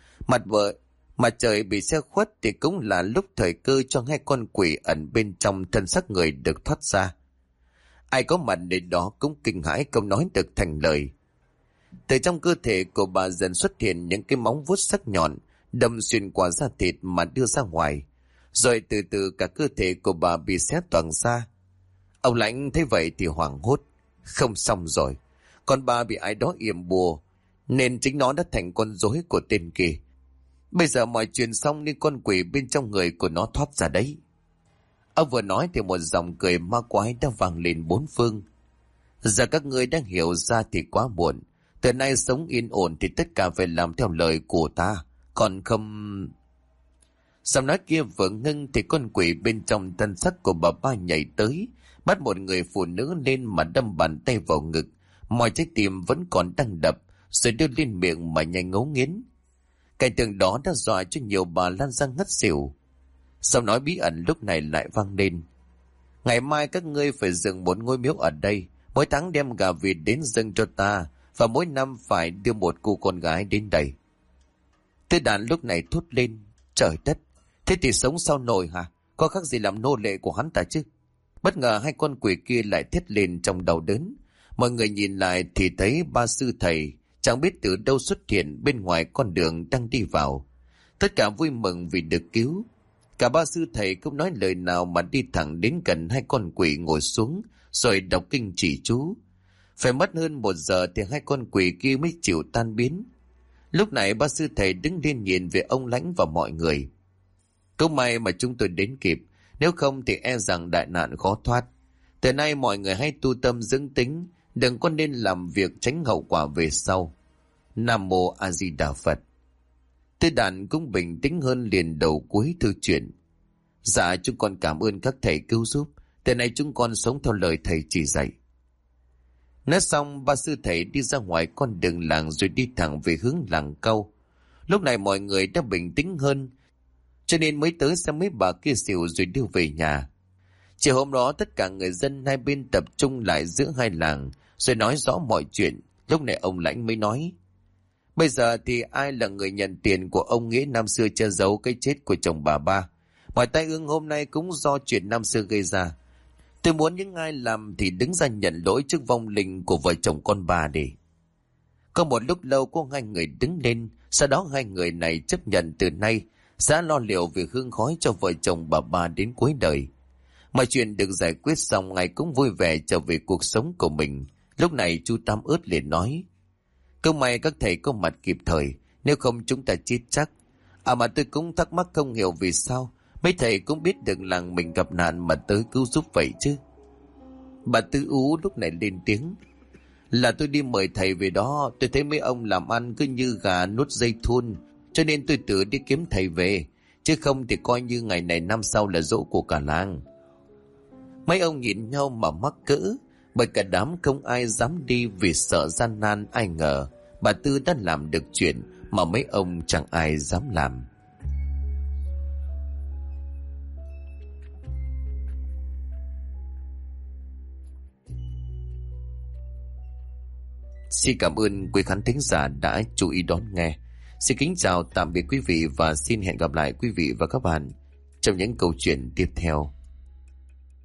Mặt trời bị che khuất thì cũng là lúc thời cơ cho hai con quỷ ẩn bên trong thân xác người được thoát ra. Ai có mặt đến đó cũng kinh hãi không nói được thành lời. Từ trong cơ thể của bà dần xuất hiện những cái móng vuốt sắc nhọn, đâm xuyên qua da thịt mà đưa ra ngoài. Rồi từ từ cả cơ thể của bà bị xé toang ra. Ông Lãnh thấy vậy thì hoảng hốt. Không xong rồi. Con bà bị ai đó yểm bùa, nên chính nó đã thành con rối của tên kia. Bây giờ mọi chuyện xong nên con quỷ bên trong người của nó thoát ra đấy. Ông vừa nói thì một dòng cười ma quái đã vang lên bốn phương. Giờ các ngươi đang hiểu ra thì quá muộn. Từ nay sống yên ổn thì tất cả phải làm theo lời của ta. Còn không... Giọng nói kia vừa ngưng thì con quỷ bên trong thân xác của bà ba nhảy tới, bắt một người phụ nữ lên mà đâm bàn tay vào ngực. Mọi trái tim vẫn còn đang đập, rồi đưa lên miệng mà nhanh ngấu nghiến. Cảnh tượng đó đã dọa cho nhiều bà lan ra ngất xỉu. Giọng nói bí ẩn lúc này lại vang lên: Ngày mai các ngươi phải dựng một ngôi miếu ở đây, mỗi tháng đem gà vịt đến dâng cho ta, và mỗi năm phải đưa một cô con gái đến đây. Tư Đàn lúc này thốt lên: Trời đất, thế thì sống sao nổi hả? Có khác gì làm nô lệ của hắn ta chứ? Bất ngờ hai con quỷ kia lại thét lên trong đau đớn. Mọi người nhìn lại thì thấy ba sư thầy chẳng biết từ đâu xuất hiện bên ngoài con đường đang đi vào. Tất cả vui mừng vì được cứu. Cả ba sư thầy không nói lời nào mà đi thẳng đến gần hai con quỷ ngồi xuống, rồi đọc kinh chỉ chú. Phải mất hơn 1 giờ thì hai con quỷ kia mới chịu tan biến. Lúc này ba sư thầy đứng lên nhìn về ông Lãnh và mọi người. Cũng may mà chúng tôi đến kịp, nếu không thì e rằng đại nạn khó thoát. Từ nay mọi người hãy tu tâm dưỡng tính, đừng có nên làm việc tránh hậu quả về sau. Nam Mô A Di Đà Phật. Tư Đàn cũng bình tĩnh hơn, liền đầu cuối thư chuyện: Dạ chúng con cảm ơn các thầy cứu giúp, từ nay chúng con sống theo lời thầy chỉ dạy. Nói xong ba sư thầy đi ra ngoài con đường làng rồi đi thẳng về hướng làng Cau. Lúc này mọi người đã bình tĩnh hơn, cho nên mới tới xem mấy bà kia xỉu rồi đưa về nhà. Chiều hôm đó tất cả người dân hai bên tập trung lại giữa hai làng rồi nói rõ mọi chuyện. Lúc này ông Lãnh mới nói: Bây giờ thì ai là người nhận tiền của ông Nghĩa năm xưa che giấu cái chết của chồng bà ba? Mọi tai ương hôm nay cũng do chuyện năm xưa gây ra. Tôi muốn những ai làm thì đứng ra nhận lỗi trước vong linh của vợ chồng con bà đi. Có một lúc lâu có hai người đứng lên, sau đó hai người này chấp nhận từ nay sẽ lo liệu việc hương khói cho vợ chồng bà ba đến cuối đời. Mọi chuyện được giải quyết xong, ai cũng vui vẻ trở về cuộc sống của mình. Lúc này chú Tam Ướt liền nói: Câu may các thầy có mặt kịp thời, nếu không chúng ta chết chắc. Mà tôi cũng thắc mắc không hiểu vì sao mấy thầy cũng biết được làng mình gặp nạn mà tới cứu giúp vậy chứ. Bà Tư Ú lúc này lên tiếng: Là tôi đi mời thầy về đó, tôi thấy mấy ông làm ăn cứ như gà nuốt dây thun, cho nên tôi tự đi kiếm thầy về, chứ không thì coi như ngày này năm sau là giỗ của cả làng. Mấy ông nhìn nhau mà mắc cỡ, bởi cả đám không ai dám đi vì sợ gian nan. Ai ngờ bà Tư đã làm được chuyện mà mấy ông chẳng ai dám làm. Xin cảm ơn quý khán thính giả đã chú ý đón nghe. Xin kính chào tạm biệt quý vị và xin hẹn gặp lại quý vị và các bạn trong những câu chuyện tiếp theo.